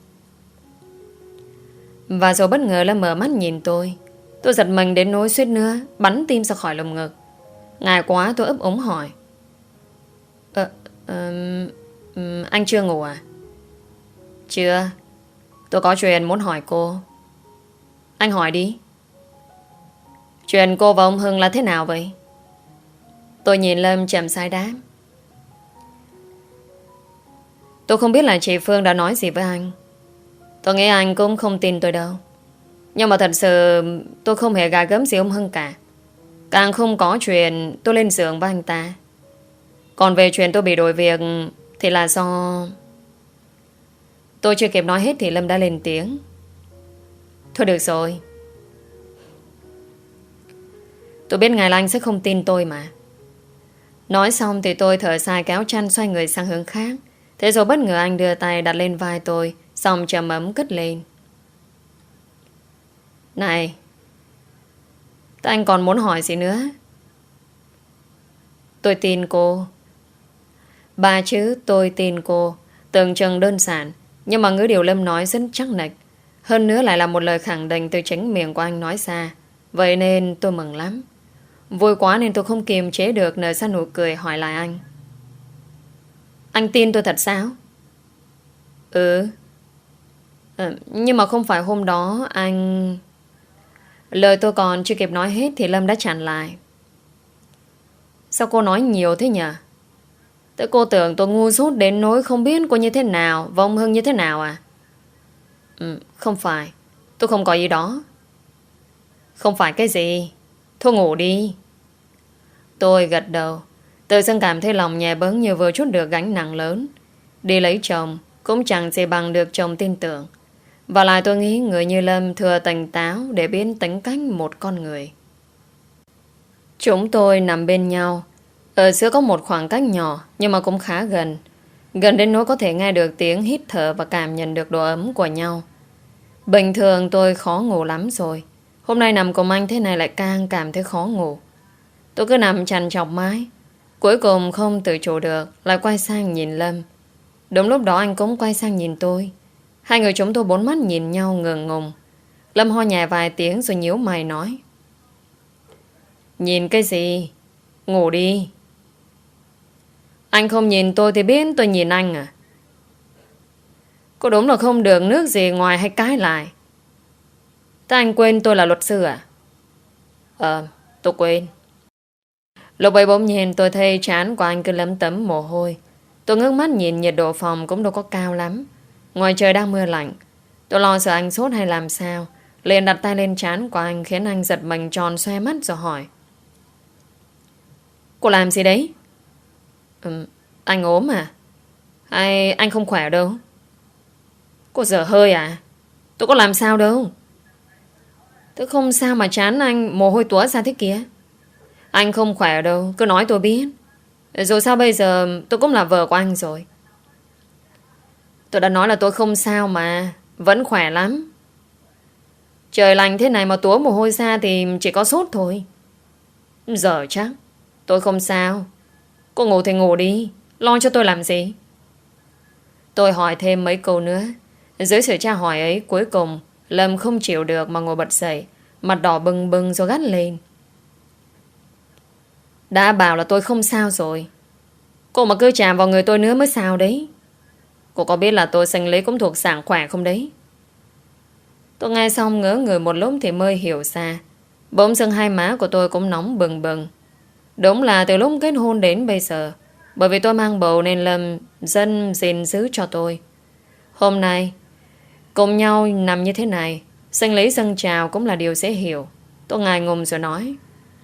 Và rồi bất ngờ Lâm mở mắt nhìn tôi. Tôi giật mình đến nỗi suýt nữa bắn tim ra khỏi lồng ngực. Ngại quá tôi ấp úng hỏi. Ờ, um, um, anh chưa ngủ à? Chưa. Tôi có chuyện muốn hỏi cô. Anh hỏi đi. Chuyện cô và ông Hưng là thế nào vậy? Tôi nhìn Lâm chậm rãi đáp. Tôi không biết là chị Phương đã nói gì với anh. Tôi nghĩ anh cũng không tin tôi đâu. Nhưng mà thật sự tôi không hề gà gớm gì ông Hưng cả. Càng không có chuyện tôi lên giường với anh ta. Còn về chuyện tôi bị đổi việc thì là do... Tôi chưa kịp nói hết thì Lâm đã lên tiếng. Thôi được rồi. Tôi biết ngài Anh sẽ không tin tôi mà. Nói xong thì tôi thở dài kéo chăn xoay người sang hướng khác. Thế rồi bất ngờ anh đưa tay đặt lên vai tôi, xong trầm ấm cất lên. Này, thế anh còn muốn hỏi gì nữa? Tôi tin cô. Ba chữ tôi tin cô tưởng chừng đơn giản, nhưng mà ngữ điệu Lâm nói rất chắc nịch. Hơn nữa lại là một lời khẳng định từ chính miệng của anh nói ra. Vậy nên tôi mừng lắm. Vui quá nên tôi không kiềm chế được nở ra nụ cười hỏi lại anh. Anh tin tôi thật sao? Ừ. Ờ, nhưng mà không phải hôm đó anh... Lời tôi còn chưa kịp nói hết thì Lâm đã chặn lại. Sao cô nói nhiều thế nhỉ? Thế cô tưởng tôi ngu dốt đến nỗi không biết cô như thế nào và ông Hưng như thế nào à? Ừ, không phải. Tôi không có ý đó. Không phải cái gì? Thôi ngủ đi. Tôi gật đầu. Tự dưng cảm thấy lòng nhẹ bớn như vừa chút được gánh nặng lớn. Đi lấy chồng cũng chẳng gì bằng được chồng tin tưởng. Và lại tôi nghĩ người như Lâm thừa tỉnh táo để biết tính cách một con người. Chúng tôi nằm bên nhau. Ở giữa có một khoảng cách nhỏ nhưng mà cũng khá gần. Gần đến nỗi có thể nghe được tiếng hít thở và cảm nhận được độ ấm của nhau. Bình thường tôi khó ngủ lắm rồi. Hôm nay nằm cùng anh thế này lại càng cảm thấy khó ngủ. Tôi cứ nằm trằn trọc mãi. Cuối cùng không tự chủ được, lại quay sang nhìn Lâm. Đúng lúc đó anh cũng quay sang nhìn tôi. Hai người chúng tôi bốn mắt nhìn nhau ngượng ngùng. Lâm ho nhẹ vài tiếng rồi nhíu mày nói: Nhìn cái gì? Ngủ đi. Anh không nhìn tôi thì biết tôi nhìn anh à? Có đúng là không được nước gì ngoài hay cái lại. Thế anh quên tôi là luật sư à? Ờ, tôi quên. Lúc ấy bỗng nhiên tôi thấy trán của anh cứ lấm tấm mồ hôi. Tôi ngước mắt nhìn nhiệt độ phòng cũng đâu có cao lắm. Ngoài trời đang mưa lạnh. Tôi lo sợ anh sốt hay làm sao, liền đặt tay lên trán của anh khiến anh giật mình tròn xoe mắt rồi hỏi: Cô làm gì đấy? Ừ, anh ốm à? Hay anh không khỏe đâu? Cô dở hơi à? Tôi có làm sao đâu. Tôi không sao mà trán anh mồ hôi túa ra thế kia. Anh không khỏe đâu, cứ nói tôi biết. Rồi sao bây giờ tôi cũng là vợ của anh rồi. Tôi đã nói là tôi không sao mà. Vẫn khỏe lắm. Trời lạnh thế này mà túa mồ hôi ra thì chỉ có sốt thôi. Giờ chắc tôi không sao. Cô ngủ thì ngủ đi. Lo cho tôi làm gì? Tôi hỏi thêm mấy câu nữa. Dưới sự tra hỏi ấy, cuối cùng Lâm không chịu được mà ngồi bật dậy, mặt đỏ bừng bừng rồi gắt lên: Đã bảo là tôi không sao rồi. Cô mà cứ chạm vào người tôi nữa mới sao đấy. Cô có biết là tôi sinh lý cũng thuộc dạng khỏe không đấy? Tôi nghe xong ngỡ người một lúc thì mới hiểu ra. Bỗng dưng hai má của tôi cũng nóng bừng bừng. Đúng là từ lúc kết hôn đến bây giờ, bởi vì tôi mang bầu nên Lâm dân gìn giữ cho tôi. Hôm nay cùng nhau nằm như thế này, sinh lý dâng trào cũng là điều dễ hiểu. Tôi ngại ngùng rồi nói: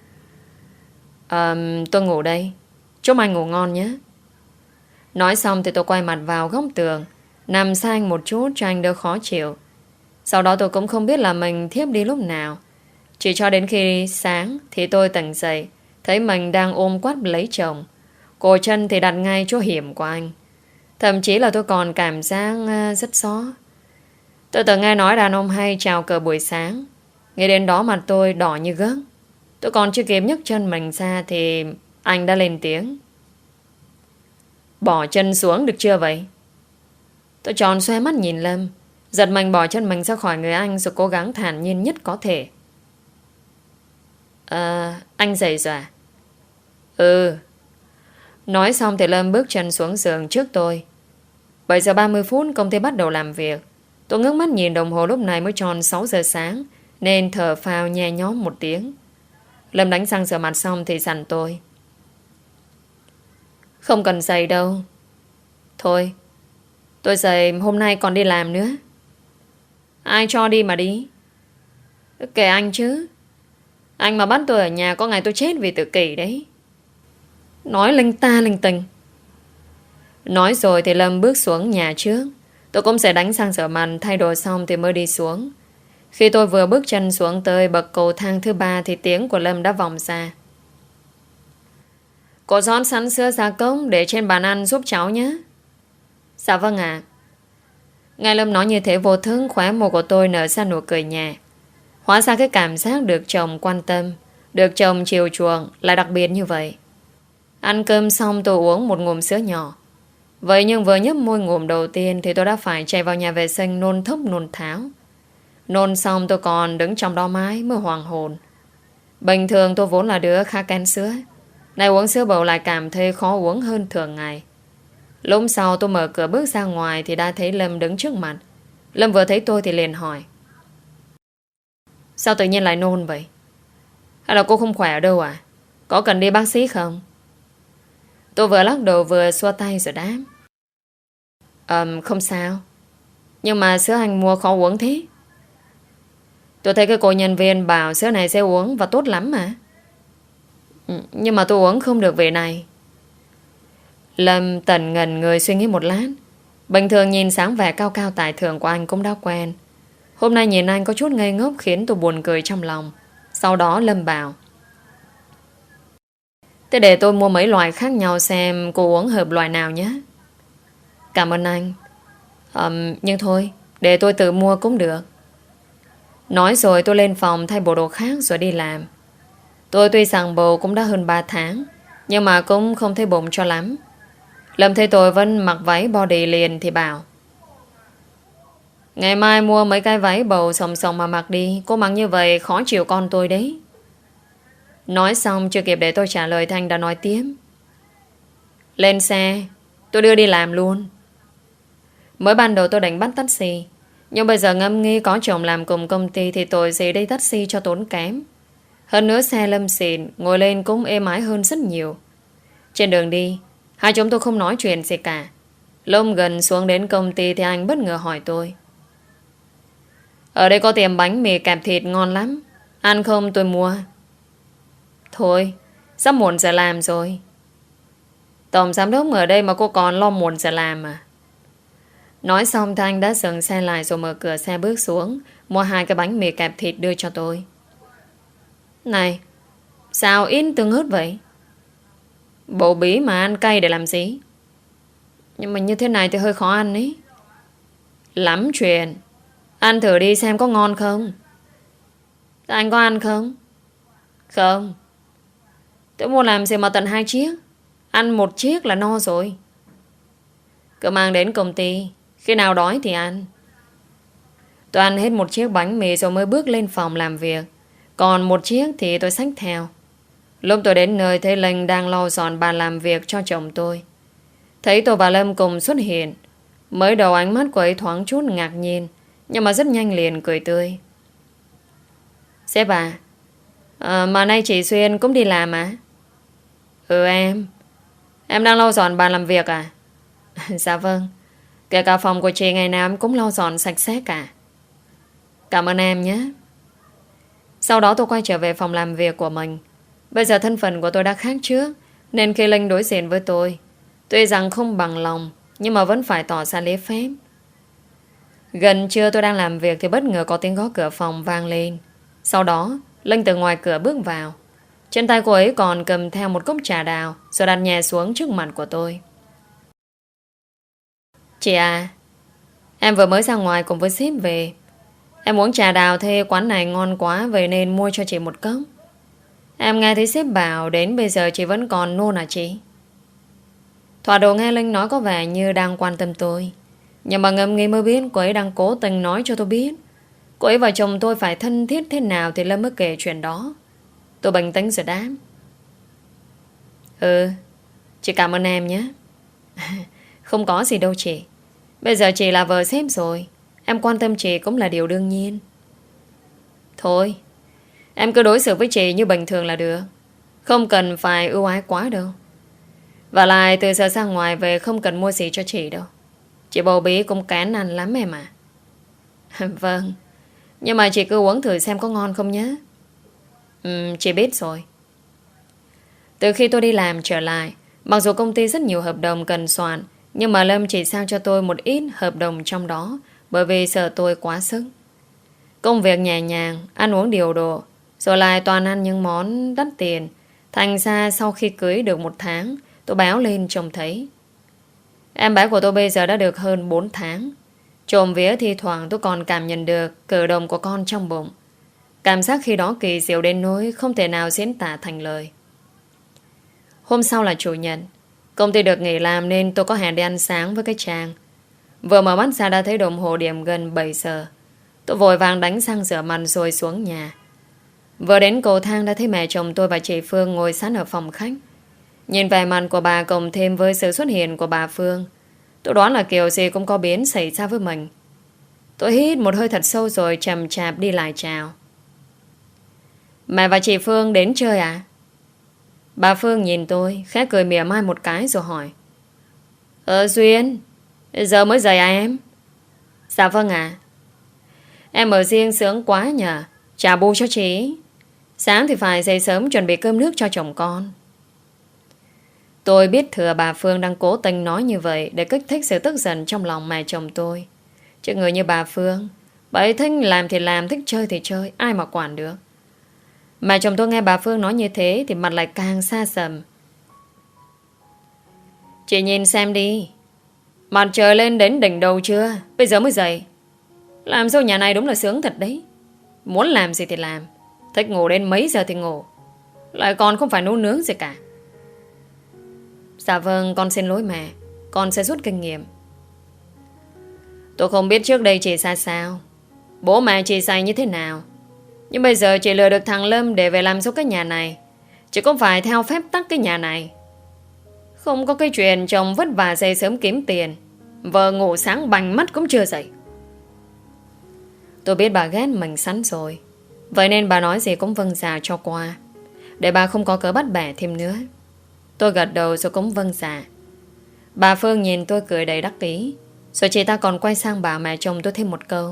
à, Tôi ngủ đây. Chúc anh ngủ ngon nhé. Nói xong thì tôi quay mặt vào góc tường, nằm xa anh một chút cho anh đỡ khó chịu. Sau đó tôi cũng không biết là mình thiếp đi lúc nào. Chỉ cho đến khi sáng thì tôi tỉnh dậy, thấy mình đang ôm quắt lấy chồng. Cổ chân thì đặt ngay chỗ hiểm của anh. Thậm chí là tôi còn cảm giác rất xó. Tôi từng nghe nói đàn ông hay chào cờ buổi sáng. Nghe đến đó mặt tôi đỏ như gấc. Tôi còn chưa kịp nhấc chân mình ra thì anh đã lên tiếng: Bỏ chân xuống được chưa vậy? Tôi tròn xoe mắt nhìn Lâm, giật mình bỏ chân mình ra khỏi người anh rồi cố gắng thản nhiên nhất có thể. À, anh dậy rồi à? Ừ. Nói xong thì Lâm bước chân xuống giường trước tôi. Bảy giờ ba mươi phút công ty bắt đầu làm việc. Tôi ngước mắt nhìn đồng hồ lúc này mới tròn sáu giờ sáng, nên thở phào nhẹ nhõm một tiếng. Lâm đánh răng rửa mặt xong thì dặn tôi: Không cần giày đâu. Thôi, tôi giày hôm nay còn đi làm nữa. Ai cho đi mà đi. Kệ anh chứ. Anh mà bắt tôi ở nhà có ngày tôi chết vì tự kỷ đấy. Nói linh ta linh tinh. Nói rồi thì Lâm bước xuống nhà trước. Tôi cũng sẽ đánh răng rửa mặt, thay đồ xong thì mới đi xuống. Khi tôi vừa bước chân xuống tới bậc cầu thang thứ ba thì tiếng của Lâm đã vọng ra: Cô rót sẵn sữa gia cốc để trên bàn ăn giúp cháu nhé. Dạ vâng ạ. Nghe Lâm nói như thế vô thức, khóe môi của tôi nở ra nụ cười nhẹ. Hóa ra cái cảm giác được chồng quan tâm, được chồng chiều chuộng là đặc biệt như vậy. Ăn cơm xong tôi uống một ngụm sữa nhỏ. Vậy nhưng vừa nhấp môi ngụm đầu tiên thì tôi đã phải chạy vào nhà vệ sinh nôn thốc nôn tháo. Nôn xong tôi còn đứng trong đó mãi mới hoàng hồn. Bình thường tôi vốn là đứa khá kén sữa. Này uống sữa bầu lại cảm thấy khó uống hơn thường ngày. Lúc sau tôi mở cửa bước ra ngoài thì đã thấy Lâm đứng trước mặt. Lâm vừa thấy tôi thì liền hỏi: Sao tự nhiên lại nôn vậy? Hay là cô không khỏe ở đâu à? Có cần đi bác sĩ không? Tôi vừa lắc đầu vừa xua tay rồi đáp: Ờm không sao. Nhưng mà sữa anh mua khó uống thế. Tôi thấy cái cô nhân viên bảo sữa này sẽ uống và tốt lắm mà. Ừ, nhưng mà tôi uống không được vị này. Lâm tần ngần người suy nghĩ một lát. Bình thường nhìn sáng vẻ cao cao tài thượng của anh cũng đã quen. Hôm nay nhìn anh có chút ngây ngốc khiến tôi buồn cười trong lòng. Sau đó Lâm bảo: Thế để tôi mua mấy loại khác nhau xem cô uống hợp loại nào nhé. Cảm ơn anh. um, Nhưng thôi, để tôi tự mua cũng được. Nói rồi tôi lên phòng thay bộ đồ khác rồi đi làm. Tôi tuy rằng bầu cũng đã hơn ba tháng, nhưng mà cũng không thấy bụng cho lắm. Lâm thấy tôi vẫn mặc váy body liền thì bảo: Ngày mai mua mấy cái váy bầu sòng sòng mà mặc đi. Cô mặc như vậy khó chịu con tôi đấy. Nói xong chưa kịp để tôi trả lời Thanh đã nói tiếp: Lên xe, tôi đưa đi làm luôn. Mới ban đầu tôi định bắt taxi, nhưng bây giờ ngâm nghi có chồng làm cùng công ty thì tôi sẽ đi taxi cho tốn kém. Hơn nữa xe Lâm xịn, ngồi lên cũng êm ái hơn rất nhiều. Trên đường đi, hai chúng tôi không nói chuyện gì cả. Lúc gần xuống đến công ty thì anh bất ngờ hỏi tôi: Ở đây có tiệm bánh mì kẹp thịt ngon lắm, ăn không tôi mua. Thôi, sắp muộn giờ làm rồi. Tổng giám đốc ở đây mà cô còn lo muộn giờ làm à? Nói xong thì anh đã dừng xe lại rồi mở cửa xe bước xuống, mua hai cái bánh mì kẹp thịt đưa cho tôi. Này, sao ít tương ớt vậy? Bộ bí mà ăn cay để làm gì? Nhưng mà như thế này thì hơi khó ăn ấy. Lắm chuyện. Ăn thử đi xem có ngon không. Thế anh có ăn không? Không. Tôi mua làm gì mà tận hai chiếc. Ăn một chiếc là no rồi. Cứ mang đến công ty, khi nào đói thì ăn. Tôi ăn hết một chiếc bánh mì rồi mới bước lên phòng làm việc. Còn một chiếc thì tôi xách theo. Lúc tôi đến nơi thấy Linh đang lau dọn bàn làm việc cho chồng tôi. Thấy tôi và Lâm cùng xuất hiện, mới đầu ánh mắt của ấy thoáng chút ngạc nhiên, nhưng mà rất nhanh liền cười tươi. Sếp à, à mà nay chị Xuyên cũng đi làm à? Ừ em. Em đang lau dọn bàn làm việc à? Dạ vâng. Kể cả phòng của chị ngày nào em cũng lau dọn sạch sẽ cả. Cảm ơn em nhé. Sau đó tôi quay trở về phòng làm việc của mình. Bây giờ thân phận của tôi đã khác trước, nên khi Linh đối diện với tôi, tuy rằng không bằng lòng, nhưng mà vẫn phải tỏ ra lễ phép. Gần trưa tôi đang làm việc thì bất ngờ có tiếng gõ cửa phòng vang lên. Sau đó Linh từ ngoài cửa bước vào. Trên tay cô ấy còn cầm theo một cốc trà đào, rồi đặt nhẹ xuống trước mặt của tôi. Chị à, em vừa mới ra ngoài cùng với sếp về. Em uống trà đào thế quán này ngon quá, vậy nên mua cho chị một cốc. Em nghe thấy sếp bảo đến bây giờ chị vẫn còn nôn à chị? Thoạt đầu nghe Linh nói có vẻ như đang quan tâm tôi, nhưng mà ngẫm nghĩ mới biết cô ấy đang cố tình nói cho tôi biết cô ấy và chồng tôi phải thân thiết thế nào thì Lâm mới kể chuyện đó. Tôi bình tĩnh rồi đáp: Ừ, chị cảm ơn em nhé. Không có gì đâu chị. Bây giờ chị là vợ sếp rồi, em quan tâm chị cũng là điều đương nhiên. Thôi, em cứ đối xử với chị như bình thường là được, không cần phải ưu ái quá đâu. Và lại từ giờ ra ngoài về không cần mua gì cho chị đâu. Chị bầu bí cũng kén ăn lắm em à. Vâng, nhưng mà chị cứ uống thử xem có ngon không nhé. Ừ, chị biết rồi. Từ khi tôi đi làm trở lại, mặc dù công ty rất nhiều hợp đồng cần soạn, nhưng mà Lâm chỉ sao cho tôi một ít hợp đồng trong đó, bởi vì sợ tôi quá sức. Công việc nhẹ nhàng, ăn uống điều độ, rồi lại toàn ăn những món đắt tiền. Thành ra sau khi cưới được một tháng, tôi báo lên trông thấy em bé của tôi bây giờ đã được hơn bốn tháng. Trộm vía thi thoảng tôi còn cảm nhận được cử động của con trong bụng. Cảm giác khi đó kỳ diệu đến nỗi không thể nào diễn tả thành lời. Hôm sau là chủ nhật, công ty được nghỉ làm nên tôi có hẹn đi ăn sáng với cái Trang. Vừa mở mắt ra đã thấy đồng hồ điểm gần bảy giờ. Tôi vội vàng đánh răng rửa mặt rồi xuống nhà. Vừa đến cầu thang đã thấy mẹ chồng tôi và chị Phương ngồi sẵn ở phòng khách. Nhìn vẻ mặt của bà cộng thêm với sự xuất hiện của bà Phương, tôi đoán là kiểu gì cũng có biến xảy ra với mình. Tôi hít một hơi thật sâu rồi chậm chạp đi lại chào. Mẹ và chị Phương đến chơi à? Bà Phương nhìn tôi, khẽ cười mỉa mai một cái rồi hỏi. Ờ Duyên, giờ mới dậy à em? Dạ vâng ạ. Em ở riêng sướng quá nhờ. Trả bù cho chị. Sáng thì phải dậy sớm chuẩn bị cơm nước cho chồng con. Tôi biết thừa bà Phương đang cố tình nói như vậy để kích thích sự tức giận trong lòng mẹ chồng tôi. Chứ người như bà Phương, bà ấy thích làm thì làm, thích chơi thì chơi, ai mà quản được. Mẹ chồng tôi nghe bà Phương nói như thế thì mặt lại càng xa sầm. Chị nhìn xem đi, mặt trời lên đến đỉnh đầu chưa? Bây giờ mới dậy. Làm sao nhà này đúng là sướng thật đấy. Muốn làm gì thì làm, thích ngủ đến mấy giờ thì ngủ, lại còn không phải nấu nướng gì cả. Dạ vâng, con xin lỗi mẹ. Con sẽ rút kinh nghiệm. Tôi không biết trước đây chị ra sao, bố mẹ chị xài như thế nào, nhưng bây giờ chị lừa được thằng Lâm để về làm giúp cái nhà này. Chị cũng phải theo phép tắc cái nhà này. Không có cái chuyện chồng vất vả dậy sớm kiếm tiền, vợ ngủ sáng bành mắt cũng chưa dậy. Tôi biết bà ghét mình sẵn rồi, vậy nên bà nói gì cũng vâng dạ cho qua, để bà không có cớ bắt bẻ thêm nữa. Tôi gật đầu rồi cũng vâng dạ. Bà Phương nhìn tôi cười đầy đắc ý, rồi chị ta còn quay sang bà mẹ chồng tôi thêm một câu.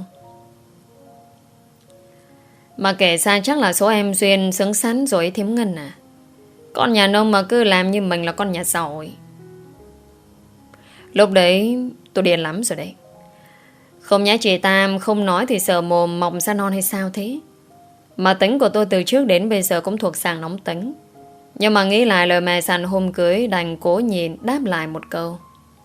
Mà kể ra chắc là số em Duyên xứng sắn rồi Thiếm Ngân à. Con nhà nông mà cứ làm như mình là con nhà giàu ấy. Lúc đấy tôi điên lắm rồi đấy. Không nhẽ chị Tam không nói thì sợ mồm mọc ra non hay sao thế. Mà tính của tôi từ trước đến bây giờ cũng thuộc dạng nóng tính. Nhưng mà nghĩ lại lời mẹ sẵn hôm cưới, đành cố nhìn đáp lại một câu.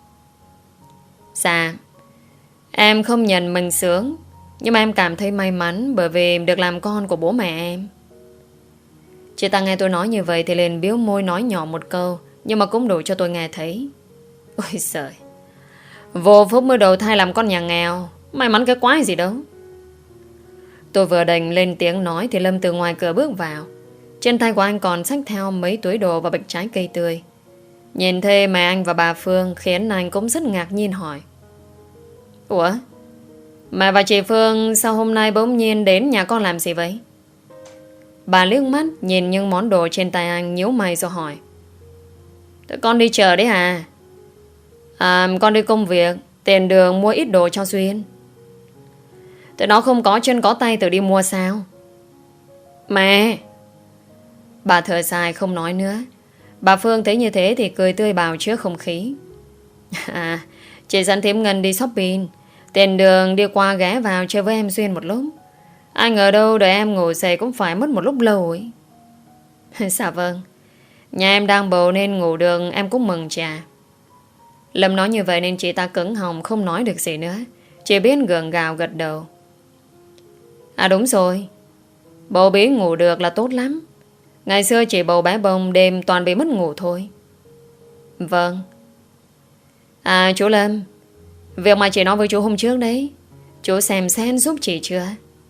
Dạ, em không nhận mình sướng, nhưng mà em cảm thấy may mắn bởi vì được làm con của bố mẹ em. Chị ta nghe tôi nói như vậy thì liền biếu môi nói nhỏ một câu, nhưng mà cũng đủ cho tôi nghe thấy. Ôi giời, vô phúc mới đầu thai làm con nhà nghèo, may mắn cái quái gì đâu. Tôi vừa đành lên tiếng nói thì Lâm từ ngoài cửa bước vào. Trên tay của anh còn xách theo mấy túi đồ và bịch trái cây tươi. Nhìn thấy mẹ anh và bà Phương khiến anh cũng rất ngạc nhiên hỏi. Ủa, mẹ và chị Phương sao hôm nay bỗng nhiên đến nhà con làm gì vậy? Bà liếc mắt nhìn những món đồ trên tay anh, nhíu mày rồi hỏi. Tụi con đi chợ đấy à? À, con đi công việc, tiền đường mua ít đồ cho Duyên. Tụi nó không có chân có tay tự đi mua sao? Mẹ! Bà thở dài không nói nữa. Bà Phương thấy như thế thì cười tươi bào trước không khí. À, chị dẫn Thiếm Ngân đi shopping, tiền đường đi qua ghé vào chơi với em Duyên một lúc. Anh ở đâu đợi em ngủ dậy cũng phải mất một lúc lâu ấy. Dạ vâng, nhà em đang bầu nên ngủ đường em cũng mừng chà. Lâm nói như vậy nên chị ta cứng họng không nói được gì nữa, chỉ biết gượng gạo gật đầu. À đúng rồi, bầu bí ngủ được là tốt lắm. Ngày xưa chị bầu bé bông đêm toàn bị mất ngủ thôi. Vâng. À chú Lâm, việc mà chị nói với chú hôm trước đấy, chú xem xét giúp chị chưa?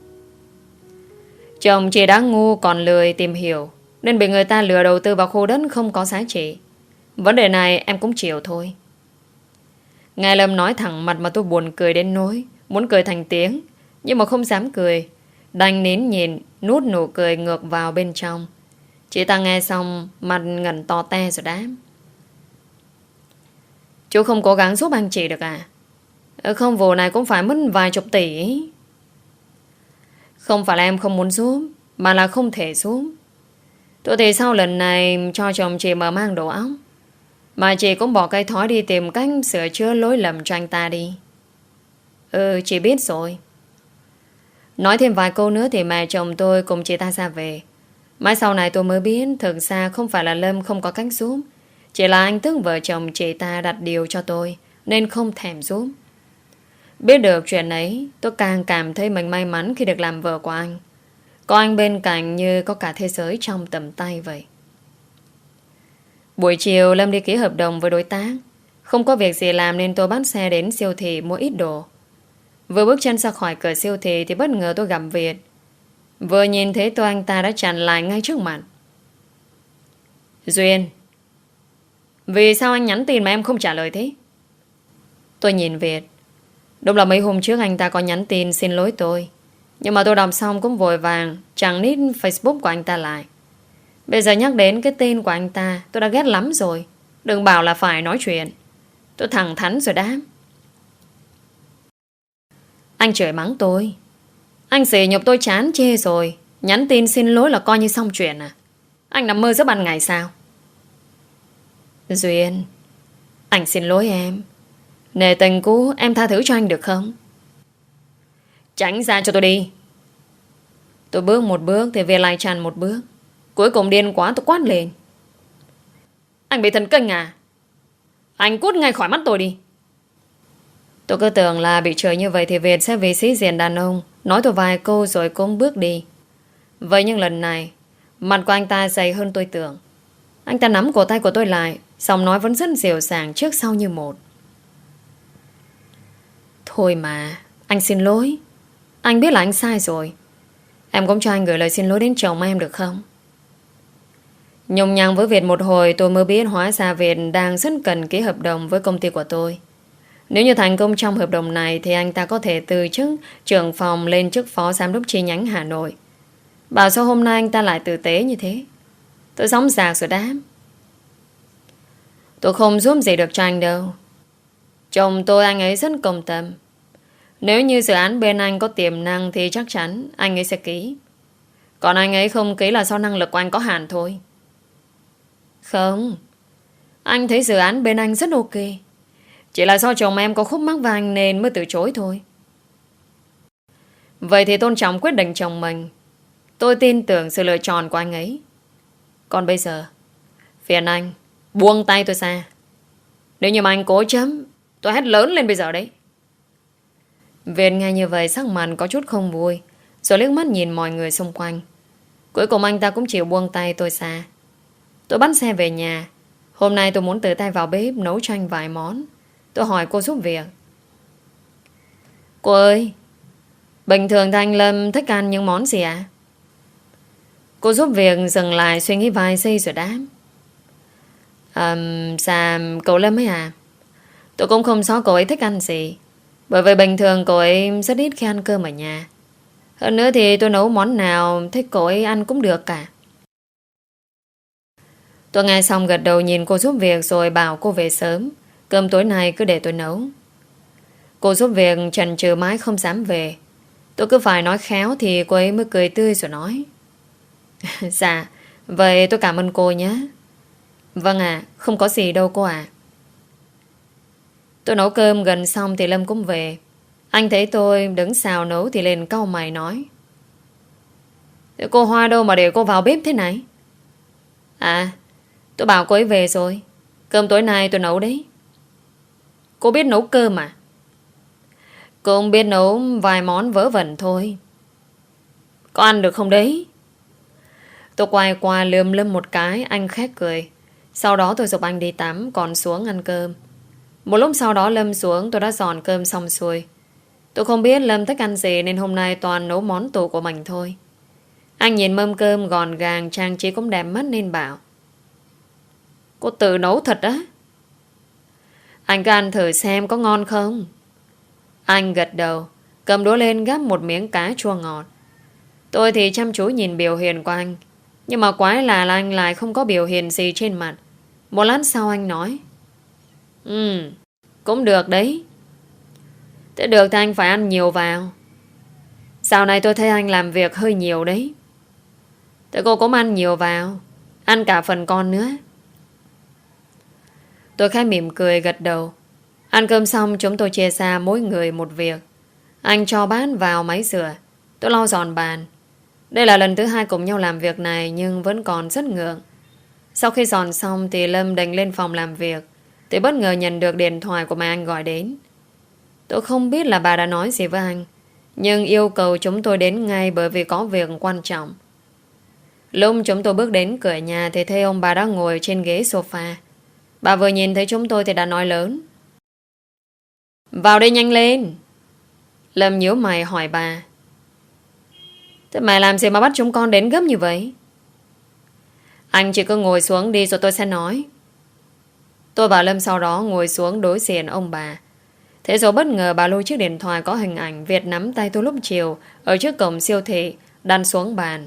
Chồng chị đã ngu còn lười tìm hiểu, nên bị người ta lừa đầu tư vào khu đất không có giá trị. Vấn đề này em cũng chịu thôi. Nghe Lâm nói thẳng mặt mà tôi buồn cười đến nỗi muốn cười thành tiếng, nhưng mà không dám cười, đành nín nhìn, nút nụ cười ngược vào bên trong. Chị ta nghe xong mặt ngẩn to te rồi đáp. Chú không cố gắng giúp anh chị được à? Không vụ này cũng phải mất vài chục tỷ. Không phải là em không muốn giúp, mà là không thể giúp. Tôi thì sau lần này cho chồng chị mở mang đồ óc, mà chị cũng bỏ cái thói đi tìm cách sửa chữa lỗi lầm cho anh ta đi. Ừ, chị biết rồi. Nói thêm vài câu nữa thì mẹ chồng tôi cùng chị ta ra về. Mãi sau này tôi mới biết thực ra không phải là Lâm không có cách giúp, chỉ là anh tức vợ chồng chị ta đặt điều cho tôi nên không thèm giúp. Biết được chuyện ấy, tôi càng cảm thấy mình may mắn khi được làm vợ của anh. Có anh bên cạnh như có cả thế giới trong tầm tay vậy. Buổi chiều Lâm đi ký hợp đồng với đối tác. Không có việc gì làm nên tôi bắt xe đến siêu thị mua ít đồ. Vừa bước chân ra khỏi cửa siêu thị thì bất ngờ tôi gặp Việt. Vừa nhìn thấy tôi anh ta đã chặn lại ngay trước mặt. Duyên, vì sao anh nhắn tin mà em không trả lời thế? Tôi nhìn Việt. Đúng là mấy hôm trước anh ta có nhắn tin xin lỗi tôi, nhưng mà tôi đọc xong cũng vội vàng chẳng nít Facebook của anh ta lại. Bây giờ nhắc đến cái tên của anh ta, tôi đã ghét lắm rồi. Đừng bảo là phải nói chuyện. Tôi thẳng thắn rồi đáp. Anh chửi mắng tôi, anh sỉ nhục tôi chán chê rồi, nhắn tin xin lỗi là coi như xong chuyện à? Anh nằm mơ giữa ban ngày sao? Duyên, anh xin lỗi em. Nể tình cũ, em tha thứ cho anh được không? Tránh ra cho tôi đi. Tôi bước một bước thì về lại chăn một bước. Cuối cùng điên quá tôi quát lên. Anh bị thần kinh à? Anh cút ngay khỏi mắt tôi đi. Tôi cứ tưởng là bị chửi như vậy thì Việt sẽ vì sĩ diện đàn ông, nói tôi vài câu rồi cũng bước đi. Vậy nhưng lần này mặt của anh ta dày hơn tôi tưởng. Anh ta nắm cổ tay của tôi lại, giọng nói vẫn rất dịu dàng trước sau như một. Thôi mà, anh xin lỗi. Anh biết là anh sai rồi. Em cũng cho anh gửi lời xin lỗi đến chồng em được không? Nhung nhằng với Việt một hồi tôi mới biết hóa ra Việt đang rất cần ký hợp đồng với công ty của tôi. Nếu như thành công trong hợp đồng này thì anh ta có thể từ chức trưởng phòng lên chức phó giám đốc chi nhánh Hà Nội. Bảo sao hôm nay anh ta lại tử tế như thế? Tôi sóng dạc rồi đáp. Tôi không giúp gì được cho anh đâu. Chồng tôi anh ấy rất công tâm. Nếu như dự án bên anh có tiềm năng thì chắc chắn anh ấy sẽ ký. Còn anh ấy không ký là do năng lực của anh có hạn thôi. Không, anh thấy dự án bên anh rất ok. Chỉ là do chồng em có khúc mắc với anh nên mới từ chối thôi. Vậy thì tôn trọng quyết định chồng mình. Tôi tin tưởng sự lựa chọn của anh ấy. Còn bây giờ, phiền anh buông tay tôi ra. Nếu như mà anh cố chấm, tôi hét lớn lên bây giờ đấy. Việt nghe như vậy sắc mặt có chút không vui, rồi liếc mắt nhìn mọi người xung quanh. Cuối cùng anh ta cũng chịu buông tay tôi ra. Tôi bắt xe về nhà. Hôm nay tôi muốn tự tay vào bếp nấu cho anh vài món. Tôi hỏi cô giúp việc. Cô ơi, bình thường thì anh Lâm thích ăn những món gì ạ? À? Cô giúp việc dừng lại suy nghĩ vài giây rồi đáp. um, Dạ cậu Lâm ấy à? Tôi cũng không rõ cậu ấy thích ăn gì, bởi vì bình thường cậu ấy rất ít khi ăn cơm ở nhà. Hơn nữa thì tôi nấu món nào thích cậu ấy ăn cũng được cả. Tôi nghe xong gật đầu nhìn cô giúp việc rồi bảo cô về sớm. Cơm tối nay cứ để tôi nấu. Cô giúp việc chần chừ mãi không dám về. Tôi cứ phải nói khéo thì cô ấy mới cười tươi rồi nói. Dạ, vậy tôi cảm ơn cô nhé. Vâng ạ, à, không có gì đâu cô ạ. À. Tôi nấu cơm gần xong thì Lâm cũng về. Anh thấy tôi đứng xào nấu thì lên cau mày nói. Thế cô Hoa đâu mà để cô vào bếp thế này? À, tôi bảo cô ấy về rồi. Cơm tối nay tôi nấu đấy. Cô biết nấu cơm à? Cô không biết nấu vài món vớ vẩn thôi. Có ăn được không đấy? Tôi quay qua lườm Lâm một cái. Anh khét cười. Sau đó tôi giục anh đi tắm, còn xuống ăn cơm. Một lúc sau đó Lâm xuống, tôi đã dọn cơm xong xuôi. Tôi không biết Lâm thích ăn gì nên hôm nay toàn nấu món tủ của mình thôi. Anh nhìn mâm cơm gọn gàng, trang trí cũng đẹp mắt nên bảo. Cô tự nấu thật á? Anh cứ ăn thử xem có ngon không? Anh gật đầu, cầm đũa lên gắp một miếng cá chua ngọt. Tôi thì chăm chú nhìn biểu hiện của anh. Nhưng mà quái là anh lại không có biểu hiện gì trên mặt. Một lát sau anh nói. Ừ, cũng được đấy. Thế được thì anh phải ăn nhiều vào. Dạo này tôi thấy anh làm việc hơi nhiều đấy. Thế cô cũng ăn nhiều vào. Ăn cả phần con nữa. Tôi khẽ mỉm cười gật đầu. Ăn cơm xong chúng tôi chia ra mỗi người một việc. Anh cho bát vào máy rửa. Tôi lau dọn bàn. Đây là lần thứ hai cùng nhau làm việc này nhưng vẫn còn rất ngượng. Sau khi dọn xong thì Lâm đành lên phòng làm việc thì bất ngờ nhận được điện thoại của mẹ anh gọi đến. Tôi không biết là bà đã nói gì với anh, nhưng yêu cầu chúng tôi đến ngay bởi vì có việc quan trọng. Lúc chúng tôi bước đến cửa nhà thì thấy ông bà đã ngồi trên ghế sofa. Bà vừa nhìn thấy chúng tôi thì đã nói lớn. Vào đây nhanh lên. Lâm nhíu mày hỏi bà. Thế mày làm gì mà bắt chúng con đến gấp như vậy? Anh chỉ cứ ngồi xuống đi rồi tôi sẽ nói. Tôi và Lâm sau đó ngồi xuống đối diện ông bà. Thế rồi bất ngờ bà lôi chiếc điện thoại có hình ảnh Việt nắm tay tôi lúc chiều ở trước cổng siêu thị đặt xuống bàn.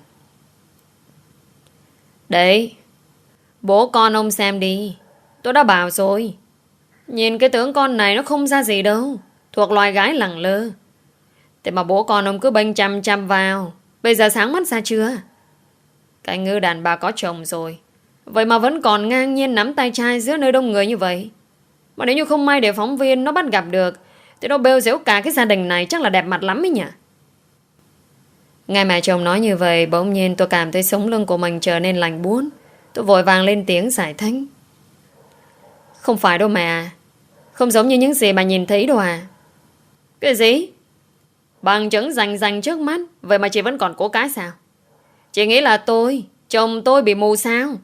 Đấy, bố con ông xem đi. Tôi đã bảo rồi. Nhìn cái tướng con này nó không ra gì đâu. Thuộc loài gái lẳng lơ. Thế mà bố con ông cứ bênh chăm chăm vào. Bây giờ sáng mắt ra chưa? Cái ngư đàn bà có chồng rồi, vậy mà vẫn còn ngang nhiên nắm tay trai giữa nơi đông người như vậy. Mà nếu như không may để phóng viên nó bắt gặp được thì nó bêu dễu cả cái gia đình này chắc là đẹp mặt lắm ấy nhỉ. Nghe mẹ chồng nói như vậy, bỗng nhiên tôi cảm thấy sống lưng của mình trở nên lạnh buốt. Tôi vội vàng lên tiếng giải thích. Không phải đâu mẹ. Không giống như những gì bà nhìn thấy đâu à. Cái gì? Bằng chứng rành rành trước mắt, vậy mà chị vẫn còn cố cái sao? Chị nghĩ là tôi, chồng tôi bị mù sao?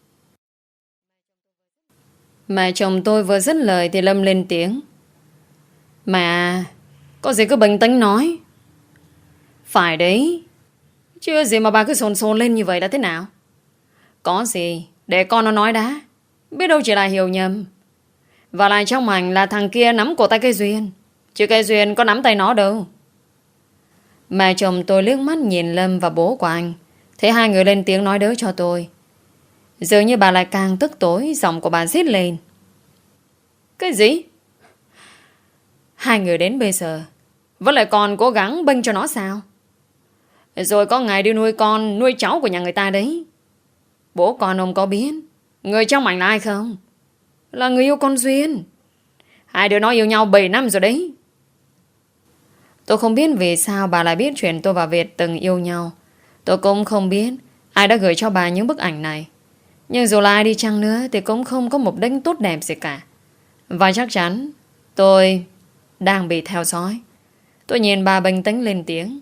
Mẹ chồng tôi vừa dứt lời thì Lâm lên tiếng. Mà có gì cứ bình tĩnh nói. Phải đấy. Chưa gì mà bà cứ sồn sồn lên như vậy đã thế nào? Có gì để con nó nói đã. Biết đâu chỉ là hiểu nhầm. Và lại trong ảnh là thằng kia nắm cổ tay cây Duyên, chứ cây Duyên có nắm tay nó đâu. Mẹ chồng tôi liếc mắt nhìn Lâm và bố của anh. Thấy hai người lên tiếng nói đỡ cho tôi. Dường như bà lại càng tức tối. Giọng của bà rít lên. Cái gì? Hai người đến bây giờ vẫn lại còn cố gắng bênh cho nó sao? Rồi có ngày đi nuôi con, nuôi cháu của nhà người ta đấy. Bố con ông có biết người trong ảnh là ai không? Là người yêu con Duyên. Hai đứa nó yêu nhau bảy năm rồi đấy. Tôi không biết vì sao bà lại biết chuyện tôi và Việt từng yêu nhau. Tôi cũng không biết ai đã gửi cho bà những bức ảnh này. Nhưng dù là ai đi chăng nữa thì cũng không có mục đích tốt đẹp gì cả. Và chắc chắn tôi đang bị theo dõi. Tôi nhìn bà bình tĩnh lên tiếng.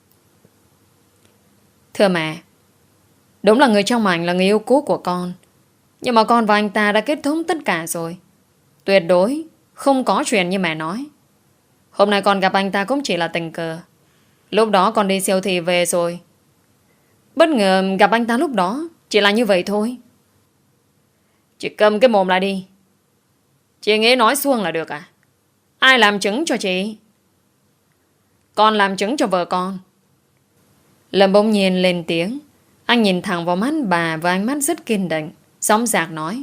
Thưa mẹ, đúng là người trong ảnh là người yêu cũ của con. Nhưng mà con và anh ta đã kết thúc tất cả rồi. Tuyệt đối không có chuyện như mẹ nói. Hôm nay con gặp anh ta cũng chỉ là tình cờ. Lúc đó con đi siêu thị về rồi. Bất ngờ gặp anh ta lúc đó. Chỉ là như vậy thôi. Chị cầm cái mồm lại đi. Chị nghĩ nói suông là được à? Ai làm chứng cho chị? Con làm chứng cho vợ con. Lâm bỗng nhiên lên tiếng. Anh nhìn thẳng vào mắt bà với ánh mắt rất kiên định. Sóng dạc nói.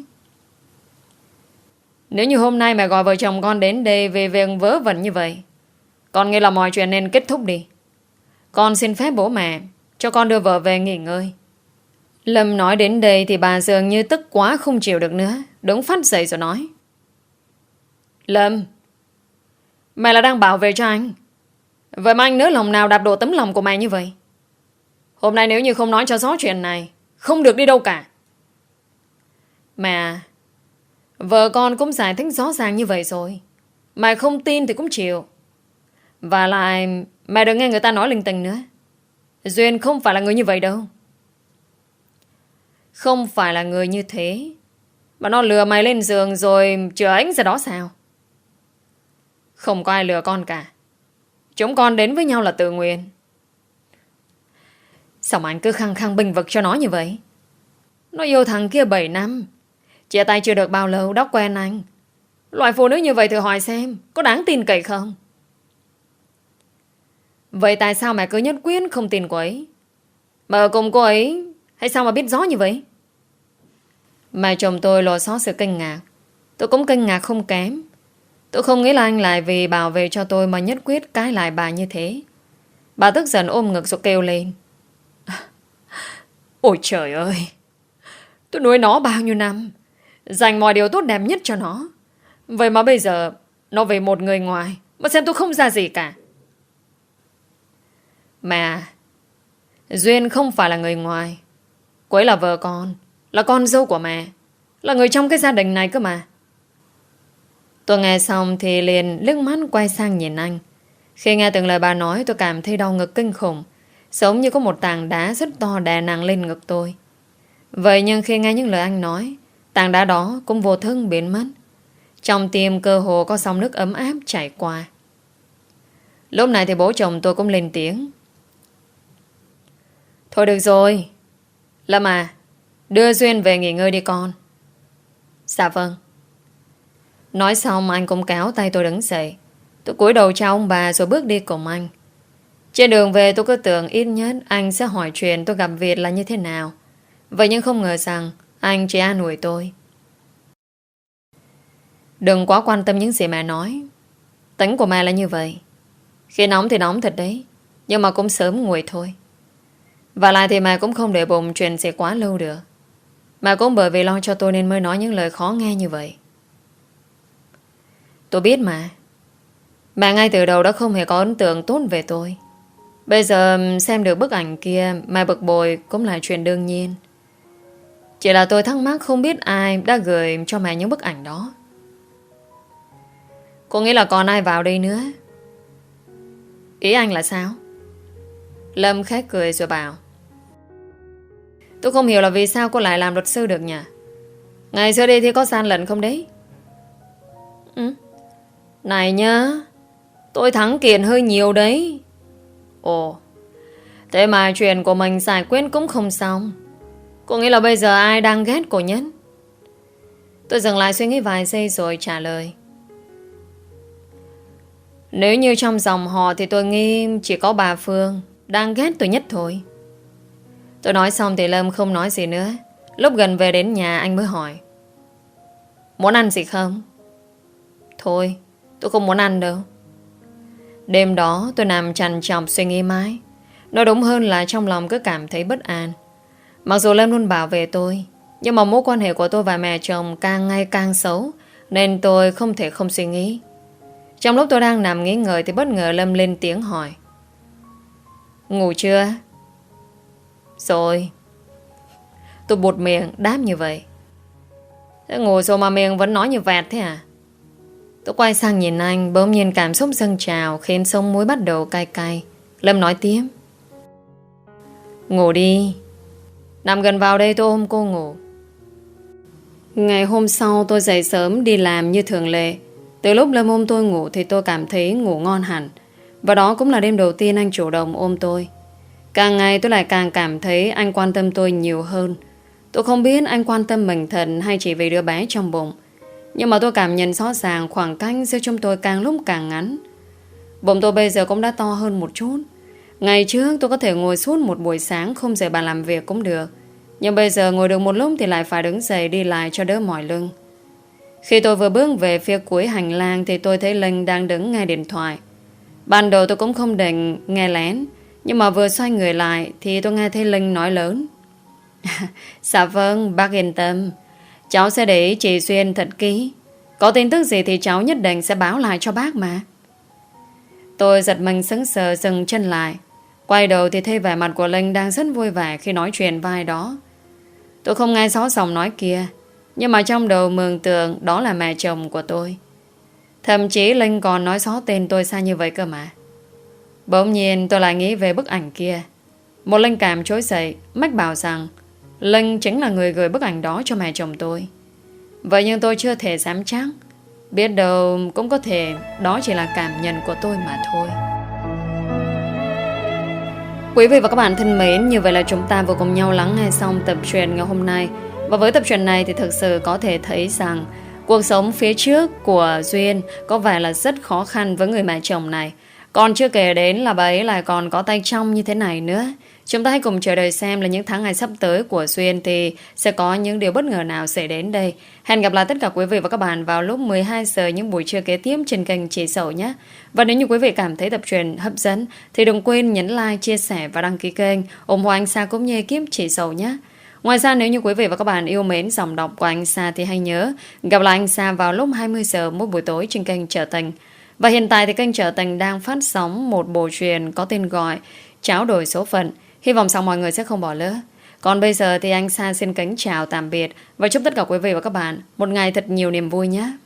Nếu như hôm nay mẹ gọi vợ chồng con đến đây về việc vớ vẩn như vậy, con nghĩ là mọi chuyện nên kết thúc đi. Con xin phép bố mẹ cho con đưa vợ về nghỉ ngơi. Lâm nói đến đây thì bà dường như tức quá không chịu được nữa. Đứng phát dậy rồi nói. Lâm, mẹ là đang bảo vệ cho anh. Vậy mà anh nỡ lòng nào đạp đổ tấm lòng của mẹ như vậy? Hôm nay nếu như không nói cho rõ chuyện này, không được đi đâu cả. Mẹ, vợ con cũng giải thích rõ ràng như vậy rồi. Mẹ không tin thì cũng chịu. Và lại mẹ đừng nghe người ta nói linh tinh nữa. Duyên không phải là người như vậy đâu. Không phải là người như thế mà nó lừa mày lên giường rồi chữa ánh ra đó sao? Không có ai lừa con cả. Chúng con đến với nhau là tự nguyện. Sao mà anh cứ khăng khăng bênh vực cho nó như vậy? Nó yêu thằng kia bảy năm. Chia tay chưa được bao lâu đã quen anh. Loại phụ nữ như vậy thử hỏi xem có đáng tin cậy không? Vậy tại sao mẹ cứ nhất quyết không tin cô ấy? Mà ở cùng cô ấy hay sao mà biết rõ như vậy? Mẹ chồng tôi lộ rõ sự kinh ngạc. Tôi cũng kinh ngạc không kém. Tôi không nghĩ là anh lại vì bảo vệ cho tôi mà nhất quyết cãi lại bà như thế. Bà tức giận ôm ngực rồi kêu lên. Ôi trời ơi, tôi nuôi nó bao nhiêu năm, dành mọi điều tốt đẹp nhất cho nó. Vậy mà bây giờ nó về một người ngoài mà xem tôi không ra gì cả. Mẹ, Duyên không phải là người ngoài. Cô ấy là vợ con, là con dâu của mẹ, là người trong cái gia đình này cơ mà. Tôi nghe xong thì liền liếc mắt quay sang nhìn anh. Khi nghe từng lời bà nói tôi cảm thấy đau ngực kinh khủng, giống như có một tảng đá rất to đè nặng lên ngực tôi. Vậy nhưng khi nghe những lời anh nói, tảng đá đó cũng vô thức biến mất. Trong tim cơ hồ có dòng nước ấm áp chảy qua. Lúc này thì bố chồng tôi cũng lên tiếng. Thôi được rồi, Lâm à, đưa Duyên về nghỉ ngơi đi con. Dạ vâng. Nói xong anh cũng kéo tay tôi đứng dậy. Tôi cúi đầu chào ông bà rồi bước đi cùng anh. Trên đường về tôi cứ tưởng ít nhất anh sẽ hỏi chuyện tôi gặp Việt là như thế nào. Vậy nhưng không ngờ rằng anh chỉ an ủi tôi. Đừng quá quan tâm những gì mẹ nói. Tính của mẹ là như vậy. Khi nóng thì nóng thật đấy, nhưng mà cũng sớm nguội thôi. Và lại thì mẹ cũng không để bụng chuyện sẽ quá lâu được. Mẹ cũng bởi vì lo cho tôi nên mới nói những lời khó nghe như vậy. Tôi biết mà. Mẹ ngay từ đầu đã không hề có ấn tượng tốt về tôi. Bây giờ xem được bức ảnh kia, mẹ bực bội cũng là chuyện đương nhiên. Chỉ là tôi thắc mắc không biết ai đã gửi cho mẹ những bức ảnh đó. Cô nghĩ là còn ai vào đây nữa? Ý anh là sao? Lâm khét cười rồi bảo. Tôi không hiểu là vì sao cô lại làm luật sư được nhỉ? Ngày xưa đi thì có gian lận không đấy? Ừ. Này nhá, tôi thắng kiện hơi nhiều đấy. Ồ, thế mà chuyện của mình giải quyết cũng không xong. Cô nghĩ là bây giờ ai đang ghét cô nhất? Tôi dừng lại suy nghĩ vài giây rồi trả lời. Nếu như trong dòng họ thì tôi nghĩ chỉ có bà Phương đang ghét tôi nhất thôi. Tôi nói xong thì Lâm không nói gì nữa. Lúc gần về đến nhà anh mới hỏi. Muốn ăn gì không? Thôi, tôi không muốn ăn đâu. Đêm đó tôi nằm trằn trọc suy nghĩ mãi. Nói đúng hơn là trong lòng cứ cảm thấy bất an. Mặc dù Lâm luôn bảo vệ tôi, nhưng mà mối quan hệ của tôi và mẹ chồng càng ngày càng xấu, nên tôi không thể không suy nghĩ. Trong lúc tôi đang nằm nghĩ ngợi thì bất ngờ Lâm lên tiếng hỏi. Ngủ chưa? Rồi. Tôi buột miệng đáp như vậy. Thế ngủ rồi mà miệng vẫn nói như vẹt thế à? Tôi quay sang nhìn anh, bỗng nhiên cảm xúc dâng trào khiến sống mũi bắt đầu cay cay. Lâm nói tiếp. Ngủ đi. Nằm gần vào đây tôi ôm cô ngủ. Ngày hôm sau tôi dậy sớm đi làm như thường lệ. Từ lúc Lâm ôm tôi ngủ thì tôi cảm thấy ngủ ngon hẳn. Và đó cũng là đêm đầu tiên anh chủ động ôm tôi. Càng ngày tôi lại càng cảm thấy anh quan tâm tôi nhiều hơn. Tôi không biết anh quan tâm mình thật hay chỉ vì đứa bé trong bụng. Nhưng mà tôi cảm nhận rõ ràng khoảng cách giữa chúng tôi càng lúc càng ngắn. Bụng tôi bây giờ cũng đã to hơn một chút. Ngày trước tôi có thể ngồi suốt một buổi sáng không rời bàn làm việc cũng được. Nhưng bây giờ ngồi được một lúc thì lại phải đứng dậy đi lại cho đỡ mỏi lưng. Khi tôi vừa bước về phía cuối hành lang thì tôi thấy Linh đang đứng nghe điện thoại. Ban đầu tôi cũng không định nghe lén, nhưng mà vừa xoay người lại thì tôi nghe thấy Linh nói lớn. Dạ vâng, bác yên tâm. Cháu sẽ để ý chị Xuyên thật kỹ. Có tin tức gì thì cháu nhất định sẽ báo lại cho bác mà. Tôi giật mình sững sờ dừng chân lại. Quay đầu thì thấy vẻ mặt của Linh đang rất vui vẻ khi nói chuyện với ai đó. Tôi không nghe rõ giọng nói kia, nhưng mà trong đầu mường tượng đó là mẹ chồng của tôi. Thậm chí Linh còn nói rõ tên tôi xa như vậy cơ mà. Bỗng nhiên tôi lại nghĩ về bức ảnh kia. Một linh cảm trỗi dậy, mách bảo rằng Linh chính là người gửi bức ảnh đó cho mẹ chồng tôi. Vậy nhưng tôi chưa thể dám chắc. Biết đâu cũng có thể đó chỉ là cảm nhận của tôi mà thôi. Quý vị và các bạn thân mến, như vậy là chúng ta vừa cùng nhau lắng nghe xong tập truyện ngày hôm nay. Và với tập truyện này thì thực sự có thể thấy rằng cuộc sống phía trước của Duyên có vẻ là rất khó khăn với người mẹ chồng này. Còn chưa kể đến là bà ấy lại còn có tay trong như thế này nữa. Chúng ta hãy cùng chờ đợi xem là những tháng ngày sắp tới của Duyên thì sẽ có những điều bất ngờ nào xảy đến đây. Hẹn gặp lại tất cả quý vị và các bạn vào lúc mười hai giờ những buổi trưa kế tiếp trên kênh Chị Sầu nhé. Và nếu như quý vị cảm thấy tập truyện hấp dẫn thì đừng quên nhấn like, chia sẻ và đăng ký kênh ủng hộ anh Sa cũng như ekip Chị Sầu nhé. Ngoài ra nếu như quý vị và các bạn yêu mến giọng đọc của anh Sa thì hãy nhớ gặp lại anh Sa vào lúc hai mươi giờ mỗi buổi tối trên kênh Trở Tình. Và hiện tại thì kênh Trở Tình đang phát sóng một bộ truyện có tên gọi Tráo đổi số phận. Hy vọng rằng mọi người sẽ không bỏ lỡ. Còn bây giờ thì anh Sa xin kính chào tạm biệt và chúc tất cả quý vị và các bạn một ngày thật nhiều niềm vui nhé.